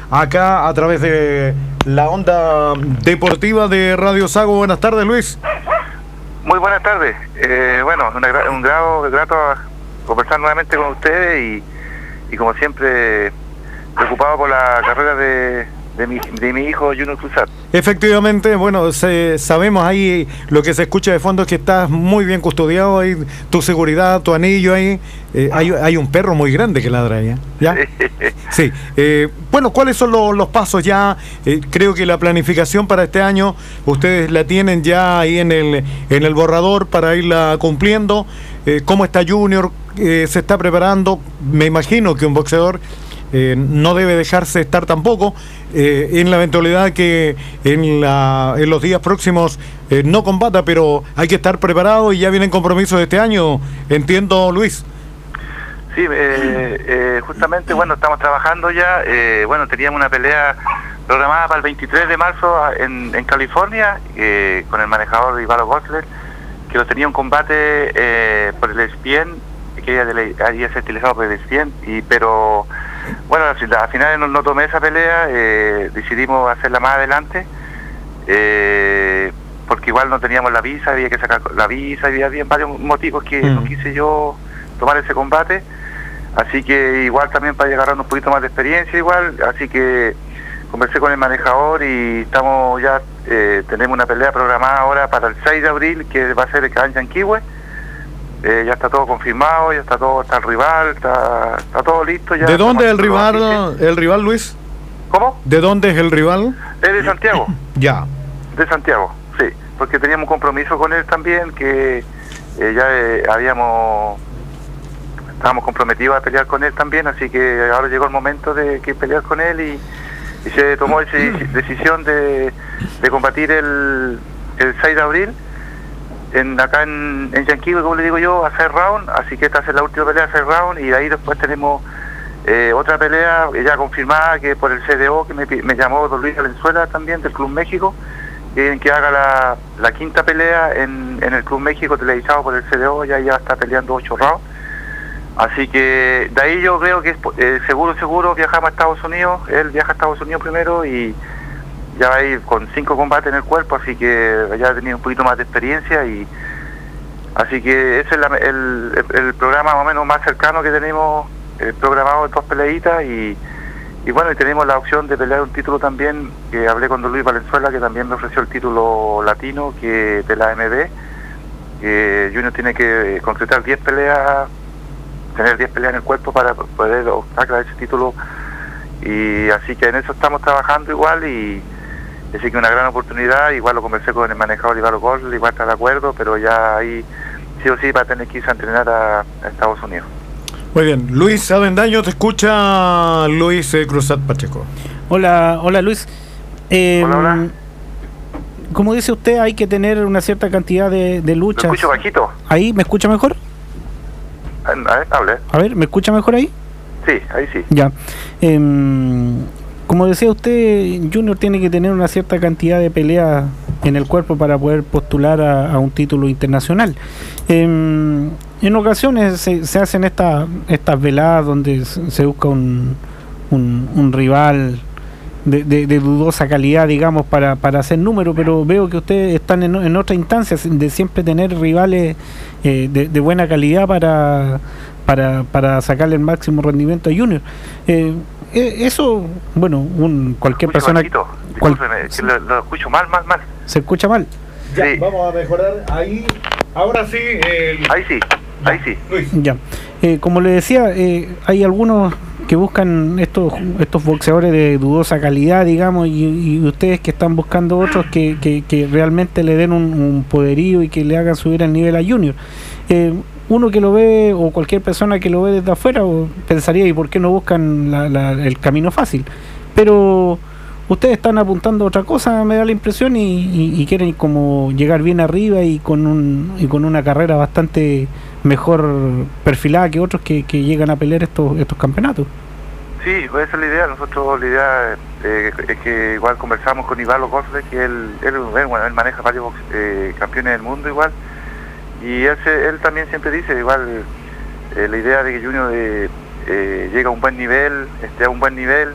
acá a través de la onda deportiva de Radio Sago. Buenas tardes, Luis. Muy buenas tardes. Eh, bueno, una, un grado grato a conversar nuevamente con ustedes y, y como siempre preocupado por la carrera de, de, mi, de mi hijo Junior Cruzat. Efectivamente, bueno, se, sabemos ahí lo que se escucha de fondo es que estás muy bien custodiado ahí, tu seguridad, tu anillo ahí. Eh, hay, hay un perro muy grande que ladra ahí, ¿ya? Sí. Eh, bueno, ¿cuáles son los, los pasos ya? Eh, creo que la planificación para este año ustedes la tienen ya ahí en el, en el borrador para irla cumpliendo. Eh, ¿Cómo está Junior? Eh, ¿Se está preparando? Me imagino que un boxeador Eh, no debe dejarse estar tampoco eh, en la eventualidad que en, la, en los días próximos eh, no combata, pero hay que estar preparado y ya vienen compromisos de este año, entiendo, Luis. Sí, eh, eh, justamente, bueno, estamos trabajando ya, eh, bueno, teníamos una pelea programada para el veintitrés de marzo en, en California eh, con el manejador Ivalo Gosler, que lo tenía un combate eh, por el E S P N, que había sido utilizado por el E S P N, y, pero bueno, al final no, no tomé esa pelea, eh, decidimos hacerla más adelante, eh, porque igual no teníamos la visa, había que sacar la visa, había, había varios motivos que mm. no quise yo tomar ese combate, así que igual también para llegar a un poquito más de experiencia igual, así que conversé con el manejador y estamos ya, eh, tenemos una pelea programada ahora para el seis de abril, que va a ser acá en Yanquihue. Eh, ya está todo confirmado, ya está todo, está el rival, está, está todo listo. Ya. ¿De dónde es el rival, el rival, Luis? ¿Cómo? ¿De dónde es el rival? Es de Santiago. Ya. De Santiago, sí, porque teníamos un compromiso con él también, que eh, ya eh, habíamos, estábamos comprometidos a pelear con él también, así que ahora llegó el momento de que pelear con él y, y se tomó esa decisión de, de combatir el, el seis de abril. En, acá en, en Yanquihue, como le digo yo, a hacer round, así que esta es la última pelea a hacer round, y de ahí después tenemos eh, otra pelea ya confirmada, que por el C D O, que me, me llamó don Luis Valenzuela también, del Club México, que, que haga la, la quinta pelea en, en el Club México, televisado por el C D O, ya, ya está peleando ocho rounds, así que de ahí yo creo que es eh, seguro, seguro viajamos a Estados Unidos, él viaja a Estados Unidos primero, y ya va a ir con cinco combates en el cuerpo, así que ya ha tenido un poquito más de experiencia, y así que ese es la, el, el, el programa más o menos más cercano que tenemos eh, programado de dos peleitas, y, y bueno, y tenemos la opción de pelear un título también, que hablé con don Luis Valenzuela, que también me ofreció el título latino, que de la A M B, que Junior tiene que concretar diez peleas, tener diez peleas en el cuerpo para poder optar a ese título, y así que en eso estamos trabajando igual, y así que una gran oportunidad. Igual lo conversé con el manejador Ivalo Gol, igual está de acuerdo, pero ya ahí sí o sí va a tener que irse a entrenar a, a Estados Unidos. Muy bien, Luis Avendaño, te escucha Luis eh, Cruzat Pacheco. Hola, hola Luis. Eh, hola, hola. Como dice usted, hay que tener una cierta cantidad de, de luchas. ¿Me escucho bajito? ¿Ahí me escucha mejor? A ver, hable. A ver, ¿me escucha mejor ahí? Sí, ahí sí. Ya. Eh, Como decía usted, Junior tiene que tener una cierta cantidad de peleas en el cuerpo para poder postular a, a un título internacional. Eh, en ocasiones se, se hacen estas estas veladas donde se busca un, un, un rival de, de, de dudosa calidad, digamos, para, para hacer número, pero veo que ustedes están en, en otra instancia de siempre tener rivales eh, de, de buena calidad para, para, para sacarle el máximo rendimiento a Junior. Eh, Eso, bueno, un cualquier persona... Cual, que lo, lo escucho mal, mal, mal. ¿Se escucha mal? Ya, sí. Vamos a mejorar ahí. Ahora sí. El... Ahí sí, ya. ahí sí. Luis. Ya. Eh, como le decía, eh, hay algunos que buscan estos estos boxeadores de dudosa calidad, digamos, y, y ustedes que están buscando otros que, que, que realmente le den un, un poderío y que le hagan subir el nivel a Junior. Eh, uno que lo ve, o cualquier persona que lo ve desde afuera, o pensaría, ¿y por qué no buscan la, la, el camino fácil? Pero ustedes están apuntando a otra cosa, me da la impresión, y, y, y quieren como llegar bien arriba y con un y con una carrera bastante mejor perfilada que otros que, que llegan a pelear estos estos campeonatos. Sí, pues esa es la idea. Nosotros la idea eh, es que igual conversamos con Ivalo Gosle, que él, él, él, bueno, él maneja varios eh, campeones del mundo igual, y él, se, él también siempre dice igual eh, la idea de que Junior eh, eh, llega a un buen nivel, esté a un buen nivel,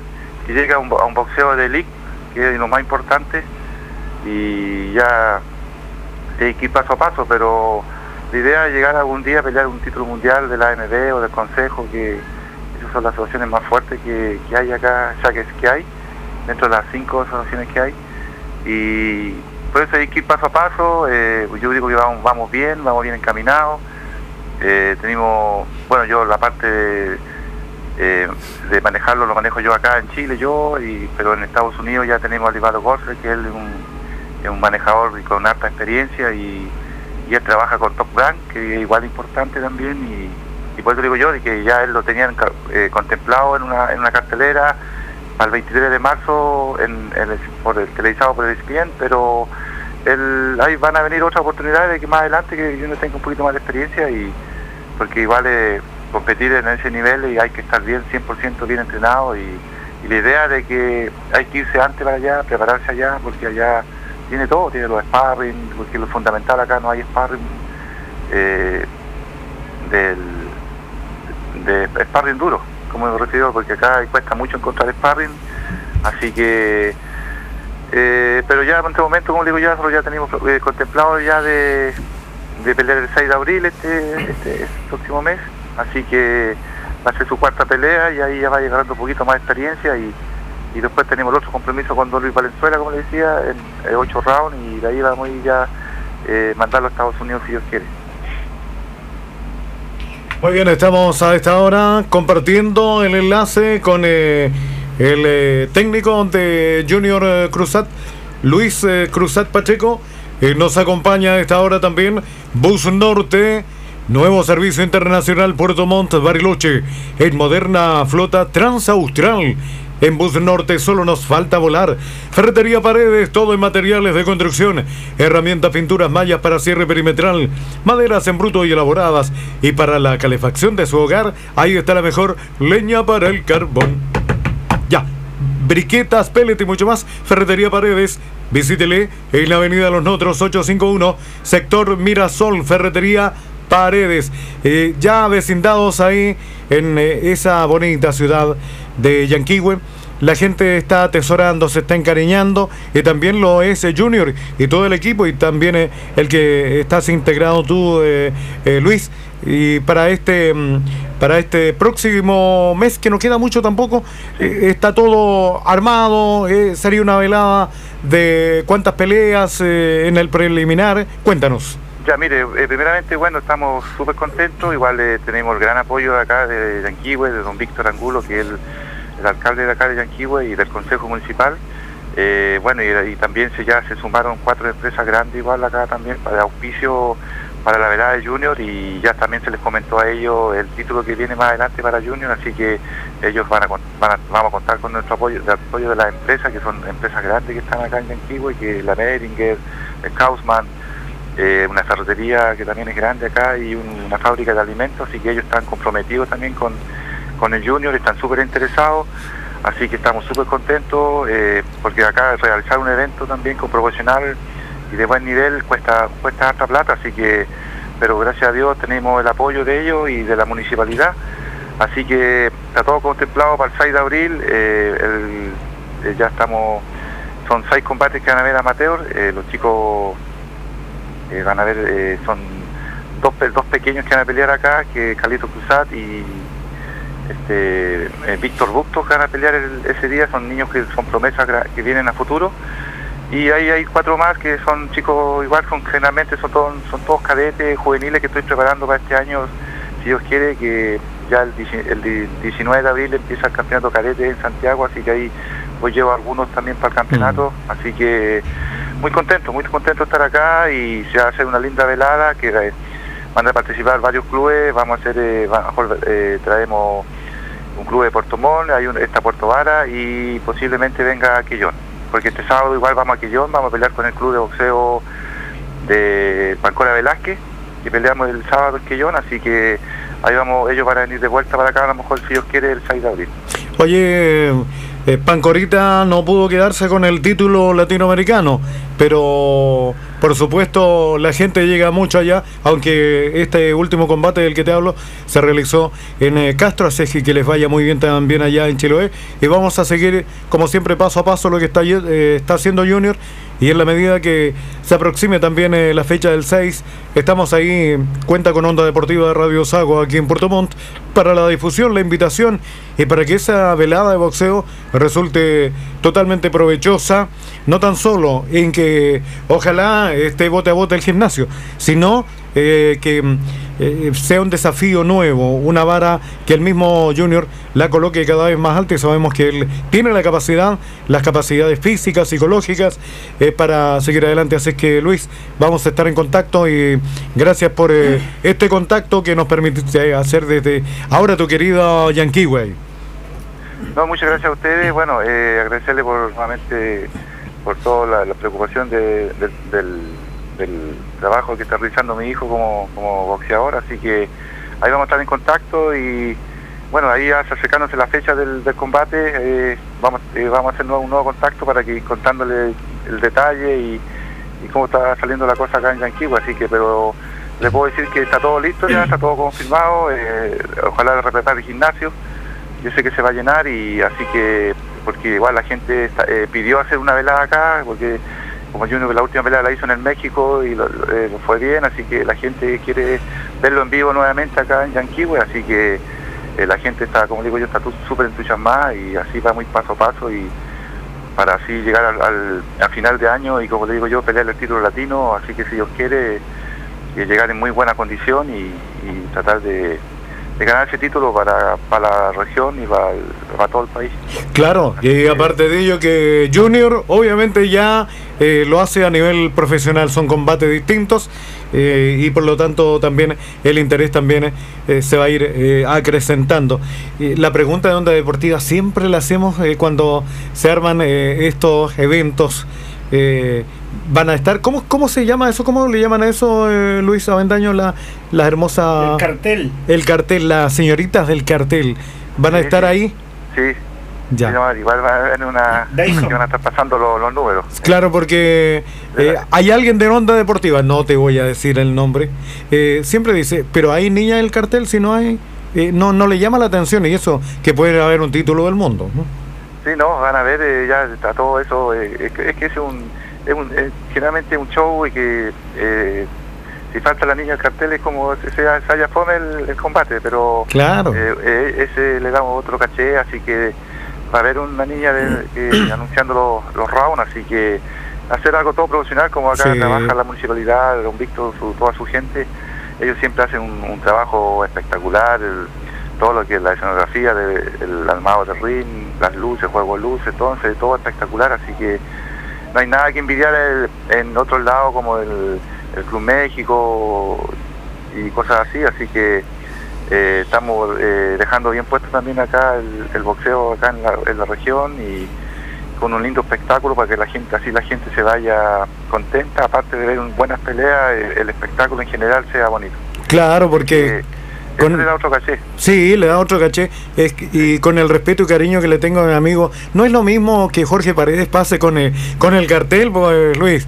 que llegue a un, a un boxeo de elite, que es lo más importante, y ya hay que ir paso a paso, pero la idea es llegar algún día a pelear un título mundial de la A M B o del Consejo, que esas son las asociaciones más fuertes que, que hay acá, ya que, que hay, dentro de las cinco asociaciones que hay, y por eso hay que ir paso a paso. eh, yo digo que vamos, vamos bien, vamos bien encaminados. Eh, tenemos, bueno, yo la parte de, eh, de manejarlo lo manejo yo acá en Chile, yo, y pero en Estados Unidos ya tenemos a Livaldo Gorsler, que él es un, es un manejador con alta experiencia, y, y él trabaja con Top Rank, que es igual importante también, y, y por eso digo yo, de que ya él lo tenían eh, contemplado en una, en una cartelera para el veintitrés de marzo, en, en el, por el televisado por el E S P N, pero el, ahí van a venir otras oportunidades que más adelante, que yo no tenga un poquito más de experiencia, y porque igual eh, competir en ese nivel y hay que estar bien, cien por ciento bien entrenado, y, y la idea de que hay que irse antes para allá, prepararse allá, porque allá tiene todo, tiene los sparring, porque lo fundamental acá no hay sparring eh, del de sparring duro, como me refiero, porque acá cuesta mucho encontrar sparring, así que eh, pero ya en este momento, como digo, ya nosotros ya tenemos eh, contemplado ya de, de pelear el seis de abril este, este, este próximo mes, así que va a ser su cuarta pelea, y ahí ya va llegando un poquito más de experiencia, y, y después tenemos el otro compromiso con Don Luis Valenzuela, como le decía, en, en ocho rounds, y de ahí vamos a ir ya eh, mandarlo a Estados Unidos si Dios quiere. Muy bien, estamos a esta hora compartiendo el enlace con eh, el eh, técnico de Junior eh, Cruzat, Luis eh, Cruzat Pacheco. Eh, nos acompaña a esta hora también Bus Norte, nuevo servicio internacional Puerto Montt, Bariloche, en moderna flota transaustral. En Bus Norte solo nos falta volar. Ferretería Paredes, todo en materiales de construcción, herramientas, pinturas, mallas para cierre perimetral, maderas en bruto y elaboradas, y para la calefacción de su hogar, ahí está la mejor leña para el carbón. Ya, briquetas, pellet y mucho más. Ferretería Paredes, visítele en la avenida Los Notros ochocientos cincuenta y uno, sector Mirasol. Ferretería Paredes, eh, ya vecindados ahí en eh, esa bonita ciudad de Yanquihue. La gente está atesorando, se está encariñando, y también lo es eh, Junior y todo el equipo, y también eh, el que estás integrado tú, eh, eh, Luis. Y para este para este próximo mes, que no queda mucho tampoco, eh, está todo armado. Eh, sería una velada de cuántas peleas eh, en el preliminar. Cuéntanos. Ya, mire, eh, primeramente, bueno, estamos súper contentos. Igual eh, tenemos el gran apoyo de acá de Yanquihue, de don Víctor Angulo, que es el, el alcalde de acá de Yanquihue, y del Consejo Municipal. Eh, bueno, y, y también se ya se sumaron cuatro empresas grandes igual acá también para auspicio para la velada de Junior, y ya también se les comentó a ellos el título que viene más adelante para Junior, así que ellos van a, van a vamos a contar con nuestro apoyo, el apoyo de las empresas, que son empresas grandes que están acá en Yanquihue, que la Meringer, el Kaufman, eh, una ferretería que también es grande acá, y un, una fábrica de alimentos, así que ellos están comprometidos también con, con el Junior, están súper interesados, así que estamos súper contentos, eh, porque acá realizar un evento también con profesional y de buen nivel cuesta cuesta harta plata, así que, pero gracias a Dios tenemos el apoyo de ellos y de la municipalidad, así que está todo contemplado para el seis de abril. eh, el, eh, ya estamos, son seis combates que van a haber amateur, eh, los chicos eh, van a ver, eh, son dos, dos pequeños que van a pelear acá, que Carlito Cruzat y este eh, Víctor Buctos, que van a pelear el, ese día, son niños que son promesas que vienen a futuro. Y ahí hay cuatro más que son chicos igual, son generalmente son todos, son todos cadetes juveniles que estoy preparando para este año, si Dios quiere, que ya el, el diecinueve de abril empieza el campeonato cadete en Santiago, así que ahí pues llevo algunos también para el campeonato, mm. así que muy contento, muy contento de estar acá, y se va a hacer una linda velada, que eh, van a participar varios clubes, vamos a hacer, eh, vamos, eh, traemos un club de Puerto Montt, hay un, está Puerto Vara, y posiblemente venga Quillón, porque este sábado igual vamos a Quillón, vamos a pelear con el club de boxeo de Pancora Velázquez, y peleamos el sábado en Quillón, así que ahí vamos, ellos van a venir de vuelta para acá, a lo mejor si Dios quiere el seis de abril. Oye, eh, Pancorita no pudo quedarse con el título latinoamericano, pero por supuesto la gente llega mucho allá, aunque este último combate del que te hablo se realizó en eh, Castro, así que les vaya muy bien también allá en Chiloé, y vamos a seguir como siempre paso a paso lo que está, eh, está haciendo Junior, y en la medida que se aproxime también eh, la fecha del seis, estamos ahí, cuenta con Onda Deportiva de Radio Sago aquí en Puerto Montt para la difusión, la invitación, y para que esa velada de boxeo resulte totalmente provechosa, no tan solo en que ojalá esté bote a bote el gimnasio, sino eh, que eh, sea un desafío nuevo, una vara que el mismo Junior la coloque cada vez más alta, y sabemos que él tiene la capacidad, las capacidades físicas, psicológicas eh, para seguir adelante. Así que, Luis, vamos a estar en contacto, y gracias por eh, este contacto que nos permite hacer desde ahora tu querido Yanquiway. No, muchas gracias a ustedes. Bueno, eh, agradecerle por nuevamente por toda la, la preocupación de, de, del, del trabajo que está realizando mi hijo como, como boxeador, así que ahí vamos a estar en contacto, y bueno, ahí acercándose la fecha del, del combate, eh, vamos, eh, vamos a hacer nuevo, un nuevo contacto para que ir contándole el, el detalle y, y cómo está saliendo la cosa acá en Yanquihue, así que, pero les puedo decir que está todo listo ya, está todo confirmado, eh, ojalá respetar el gimnasio, yo sé que se va a llenar, y así que, porque igual la gente está, eh, pidió hacer una velada acá, porque como Junior la última velada la hizo en el México y lo, eh, lo fue bien, así que la gente quiere verlo en vivo nuevamente acá en Yanquihue, así que eh, la gente está, como digo yo, está súper entusiasmada, y así va muy paso a paso, y para así llegar al, al a final de año y, como le digo yo, pelear el título latino, así que si Dios quiere, eh, llegar en muy buena condición y, y tratar de de ganar ese título para, para la región y para, para todo el país. Claro, y aparte de ello que Junior obviamente ya eh, lo hace a nivel profesional, son combates distintos, eh, y por lo tanto también el interés también eh, se va a ir eh, acrecentando. Eh, la pregunta de Onda Deportiva siempre la hacemos eh, cuando se arman eh, estos eventos. Eh, van a estar, ¿cómo, cómo se llama eso? ¿Cómo le llaman a eso, eh, Luis Avendaño? La, la hermosa... El cartel. El cartel, las señoritas del cartel. ¿Van a sí, estar sí. ahí? Sí. Ya. Sí, no, igual va a haber una... que van a estar pasando los, los números. Claro, porque eh, hay alguien de Onda Deportiva, no te voy a decir el nombre, eh, siempre dice, pero hay niña en el cartel, si no hay... Eh, no, no le llama la atención, y eso, que puede haber un título del mundo, ¿no? Sí, no, van a ver, eh, ya está todo eso, eh, es, que, es que es un, es un es generalmente un show, y que eh, si falta la niña del cartel es como si se, se haya fome el, el combate, pero claro, eh, eh, ese le damos otro caché, así que va a haber una niña de, que, anunciando los, los rounds, así que hacer algo todo profesional, como acá sí. Trabaja la municipalidad, don Víctor, su, toda su gente, ellos siempre hacen un, un trabajo espectacular, el, todo lo que es la escenografía, de, el armado del ring, las luces, juego de luces, todo, todo espectacular, así que no hay nada que envidiar el, en otros lados como el, el Club México y cosas así, así que eh, estamos eh, dejando bien puesto también acá el, el boxeo acá en la, en la región, y con un lindo espectáculo para que la gente, así la gente se vaya contenta, aparte de ver buenas peleas, el, el espectáculo en general sea bonito. Claro, porque... Eh, Con, le da otro caché. Sí, le da otro caché. Es, y con el respeto y cariño que le tengo a mi amigo, no es lo mismo que Jorge Paredes pase con el, con el cartel, pues, Luis.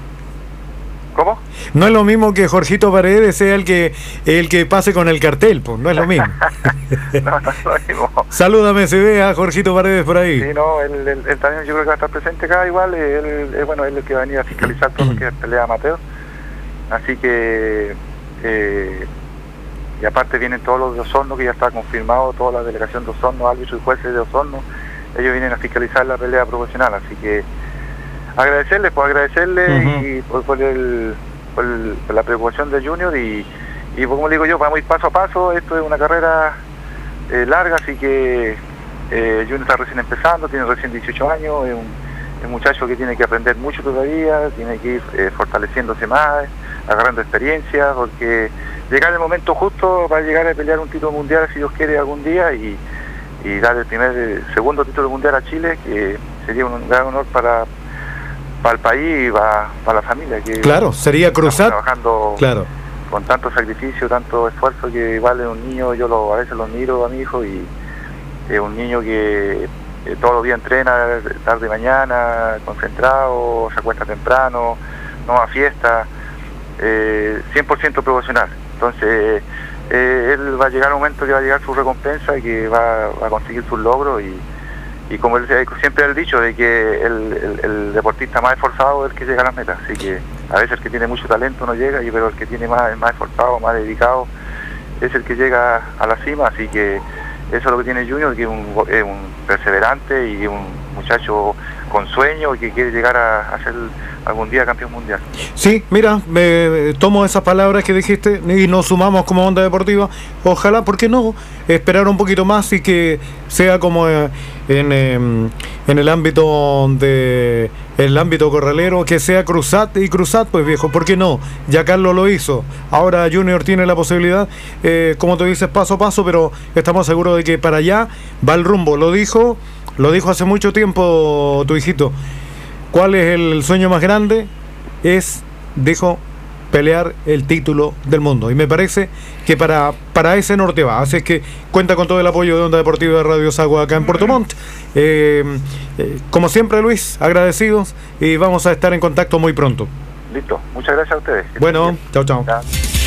¿Cómo? No es lo mismo que Jorgito Paredes sea el que el que pase con el cartel, pues, no es lo mismo. no, no es lo mismo. Salúdame, se ve a Jorgito Paredes por ahí. Sí, no, él, él, él también yo creo que va a estar presente acá igual, él, él, bueno, él es el que va a venir a fiscalizar todo lo que es pelea amateur. Así que... Eh, y aparte vienen todos los de Osorno, que ya está confirmado, toda la delegación de Osorno, árbitros y jueces de Osorno, ellos vienen a fiscalizar la pelea profesional, así que agradecerles, pues agradecerles uh-huh. y por, por, el, por, el, por la preocupación de Junior, y, y como digo yo, vamos a ir paso a paso, esto es una carrera eh, larga, así que eh, Junior está recién empezando, tiene recién dieciocho años, es un, es un muchacho que tiene que aprender mucho todavía, tiene que ir eh, fortaleciéndose más, agarrando experiencia, porque llegar el momento justo para llegar a pelear un título mundial, si Dios quiere, algún día, y, y dar el primer, el segundo título mundial a Chile, que sería un gran honor para, para el país y para, para la familia. Que claro, sería cruzar. Trabajando claro. con tanto sacrificio, tanto esfuerzo, que igual es un niño, yo lo, a veces lo miro a mi hijo, y es un niño que eh, todos los días entrena, tarde y mañana, concentrado, se acuesta temprano, no a fiestas, eh, cien por ciento profesional. Entonces, eh, él va a llegar un momento que va a llegar su recompensa y que va, va a conseguir sus logros y, y como él siempre ha dicho, de que el, el, el deportista más esforzado es el que llega a las metas. Así que a veces el que tiene mucho talento no llega, y pero el que tiene más, más esforzado, más dedicado, es el que llega a la cima. Así que eso es lo que tiene Junior, que es un, es un perseverante y un muchacho con sueño y que quiere llegar a, a ser algún día campeón mundial. Sí, mira, me tomo esas palabras que dijiste y nos sumamos como Onda Deportiva. Ojalá, ¿por qué no? Esperar un poquito más y que sea como eh, en, eh, en el ámbito de el ámbito corralero, que sea Cruzat y Cruzat, pues viejo, ¿por qué no? Ya Carlos lo hizo, ahora Junior tiene la posibilidad, eh, como tú dices, paso a paso, pero estamos seguros de que para allá va el rumbo. Lo dijo, lo dijo hace mucho tiempo tu hijito. ¿Cuál es el sueño más grande? Es, dijo, pelear el título del mundo. Y me parece que para, para ese norte va. Así es que cuenta con todo el apoyo de Onda Deportiva de Radio Sago acá en Puerto Montt. Eh, eh, como siempre, Luis, agradecidos y vamos a estar en contacto muy pronto. Listo. Muchas gracias a ustedes. Bueno, chao, chao. Ya.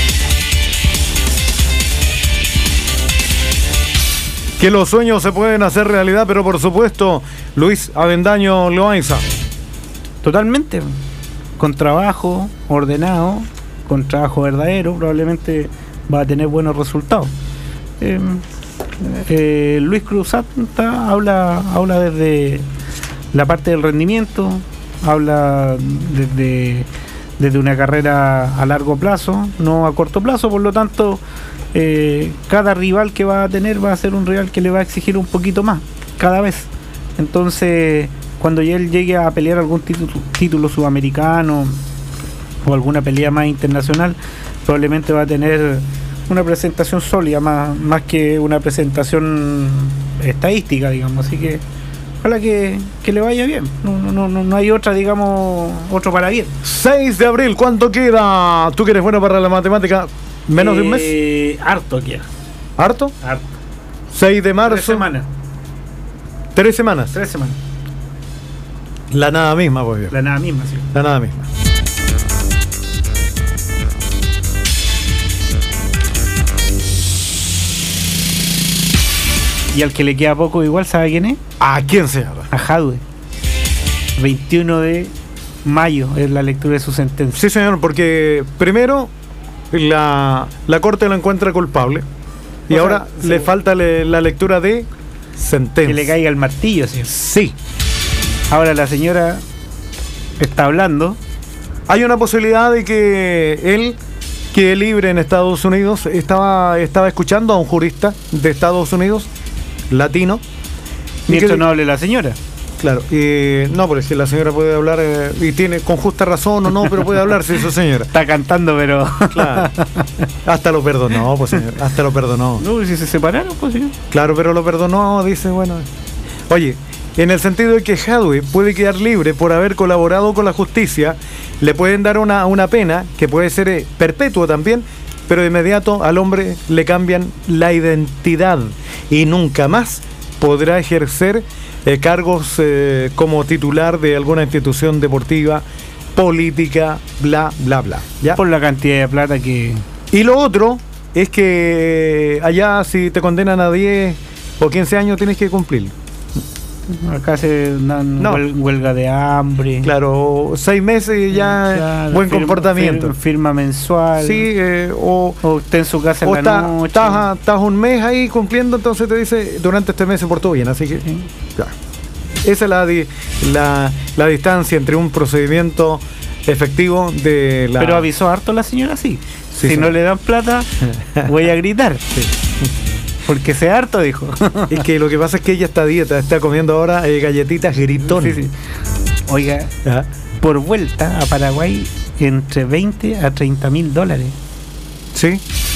Que los sueños se pueden hacer realidad, pero por supuesto, Luis Avendaño Loaiza. Totalmente. Con trabajo ordenado, con trabajo verdadero, probablemente va a tener buenos resultados. Eh, eh, Luis Cruzat está, habla, habla desde la parte del rendimiento, habla desde, desde una carrera a largo plazo, no a corto plazo, por lo tanto, eh, cada rival que va a tener va a ser un rival que le va a exigir un poquito más, cada vez. Entonces, cuando ya él llegue a pelear algún título, título sudamericano o alguna pelea más internacional, probablemente va a tener una presentación sólida, más, más que una presentación estadística, digamos. Así que ojalá que, que le vaya bien. No, no, no, no hay otra, digamos, otro para bien. seis de abril, ¿cuánto queda? ¿Tú que eres bueno para la matemática? ¿Menos eh, de un mes? Harto queda. ¿Harto? Harto. seis de marzo. Tres semanas. Tres semanas. Tres semanas. La nada misma, pues. La nada misma, sí. La nada misma. Y al que le queda poco igual, ¿sabe quién es? ¿A quién se llama? A Jadwe. veintiuno de mayo es la lectura de su sentencia. Sí, señor, porque primero la, la corte lo encuentra culpable y O sea, ahora sí. le falta le, la lectura de sentencia. Que le caiga el martillo, ¿sí? Sí. Ahora la señora está hablando. Hay una posibilidad de que él quede libre en Estados Unidos. Estaba, estaba escuchando a un jurista de Estados Unidos, latino. y Mientras que- no hable la señora. Claro, y no, porque si la señora puede hablar, eh, y tiene con justa razón o no, pero puede hablar, si es su señora. Está cantando, pero. Claro. Hasta lo perdonó, pues señor, hasta lo perdonó. No, si se separaron, pues sí. Claro, pero lo perdonó, dice, bueno. Oye, en el sentido de que Jadwe puede quedar libre por haber colaborado con la justicia, le pueden dar una, una pena que puede ser eh, perpetua también, pero de inmediato al hombre le cambian la identidad y nunca más podrá ejercer eh, cargos eh, como titular de alguna institución deportiva, política, bla, bla, bla. ¿Ya? Por la cantidad de plata que. Y lo otro es que allá si te condenan a diez o quince años tienes que cumplir. Acá se dan No. huel- huelga de hambre. Claro, seis meses y ya Claro, buen firma- comportamiento. fir- Firma mensual. Sí, eh, o, O está en su casa o en la está- noche. estás, estás un mes ahí cumpliendo, entonces te dice, durante este mes se portó bien, así que... Sí. Claro. Esa es la, di- la, la distancia entre un procedimiento efectivo de la... Pero avisó harto la señora, sí. Sí, si sí. no le dan plata, voy a gritar. Porque sé harto, dijo. Es que lo que pasa es que ella está a dieta, está comiendo ahora eh, galletitas gritones. Sí, sí. Oiga, Ajá. por vuelta a Paraguay, entre veinte a treinta mil dólares. Sí,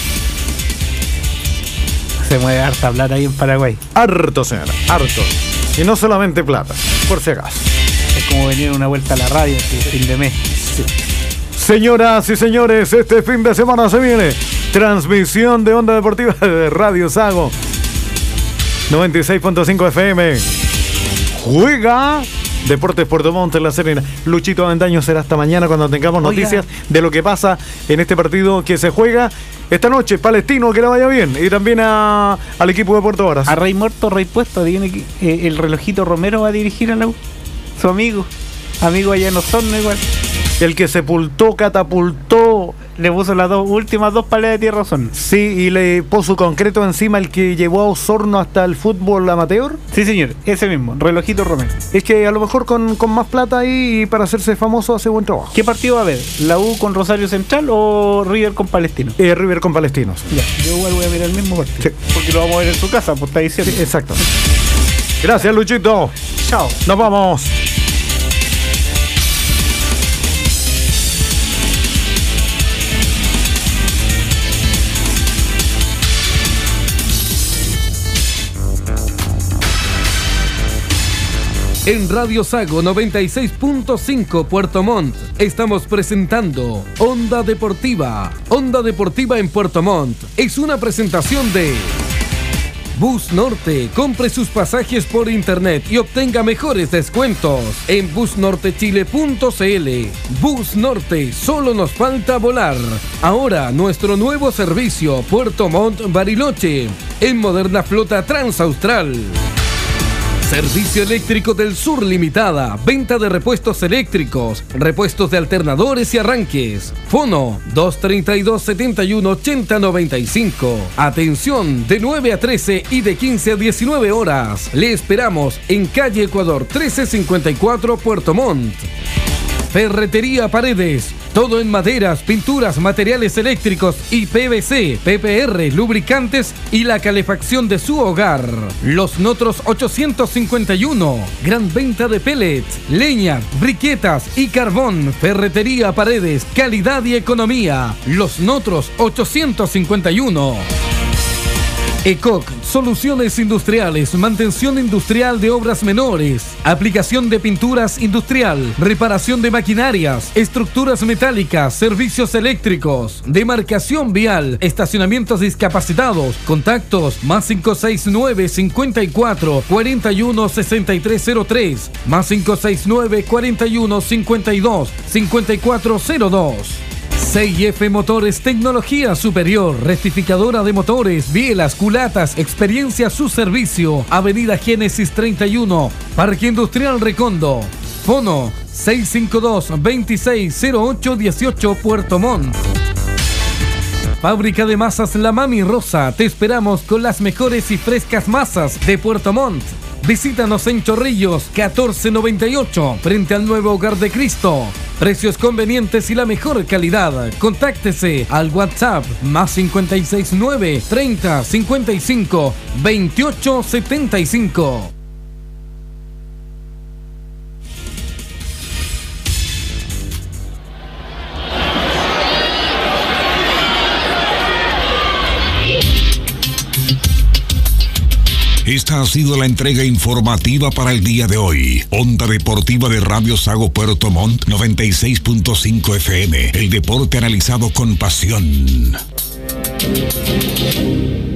Se mueve harta plata ahí en Paraguay. harto, señora, harto. Y no solamente plata, por si acaso. Es como venir una vuelta a la radio, así, fin de mes. Señoras y señores, este fin de semana se viene transmisión de Onda Deportiva de Radio Sago noventa y seis punto cinco F M. Juega Deportes Puerto Montt en La Serena. Luchito Avendaño será hasta mañana cuando tengamos noticias Oiga. de lo que pasa en este partido que se juega esta noche. Palestino, que le vaya bien. Y también a, al equipo de Puerto Varas. A Rey Muerto, Rey Puesto. Tiene que, eh, el relojito Romero va a dirigir a la U. Su amigo. Amigo allá en Osorno igual. El que sepultó, catapultó. Le puso las dos últimas dos paleas de tierra a Osorno. Sí, y le puso concreto encima el que llevó a Osorno hasta el fútbol amateur. Sí, señor, ese mismo, relojito Romero. Es que a lo mejor con, con más plata ahí y para hacerse famoso hace buen trabajo. ¿Qué partido va a haber? ¿La U con Rosario Central o River con Palestino? Eh, River con Palestinos. Ya, yo igual voy a ver el mismo partido. Sí. Porque lo vamos a ver en su casa, pues está diciendo. Sí, exacto. Gracias, Luchito. Chao. Nos vamos. En Radio Sago noventa y seis punto cinco Puerto Montt estamos presentando Onda Deportiva. Onda Deportiva en Puerto Montt es una presentación de Bus Norte. Compre sus pasajes por internet y obtenga mejores descuentos en bus norte chile punto c l. Bus Norte, solo nos falta volar. Ahora nuestro nuevo servicio Puerto Montt Bariloche en moderna flota transaustral. Servicio Eléctrico del Sur Limitada. Venta de repuestos eléctricos, repuestos de alternadores y arranques. Fono dos treinta y dos, setenta y uno, ochenta, noventa y cinco. Atención de nueve a trece y de quince a diecinueve horas. Le esperamos en calle Ecuador trece cincuenta y cuatro, Puerto Montt. Ferretería Paredes. Todo en maderas, pinturas, materiales eléctricos y P V C, P P R, lubricantes y la calefacción de su hogar. Los Notros ochocientos cincuenta y uno. Gran venta de pellets, leña, briquetas y carbón. Ferretería Paredes, calidad y economía. Los Notros ochocientos cincuenta y uno. ECOC, soluciones industriales, mantención industrial de obras menores, aplicación de pinturas industrial, reparación de maquinarias, estructuras metálicas, servicios eléctricos, demarcación vial, estacionamientos discapacitados, contactos más cinco seis nueve, cincuenta y cuatro, cuarenta y uno, sesenta y tres cero tres, más cinco seis nueve, cuarenta y uno, cincuenta y dos, cincuenta y cuatro cero dos. C I F Motores, tecnología superior, rectificadora de motores, bielas, culatas, experiencia a su servicio. Avenida Génesis treinta y uno, Parque Industrial Recondo. Fono seis cinco dos, veintiséis cero ocho dieciocho, Puerto Montt. Fábrica de masas La Mami Rosa. Te esperamos con las mejores y frescas masas de Puerto Montt. Visítanos en Chorrillos catorce noventa y ocho, frente al nuevo Hogar de Cristo. Precios convenientes y la mejor calidad. Contáctese al WhatsApp más cincuenta y seis nueve, treinta, cincuenta y cinco, veintiocho setenta y cinco. Esta ha sido la entrega informativa para el día de hoy. Onda Deportiva de Radio Sago Puerto Montt noventa y seis punto cinco F M. El deporte analizado con pasión.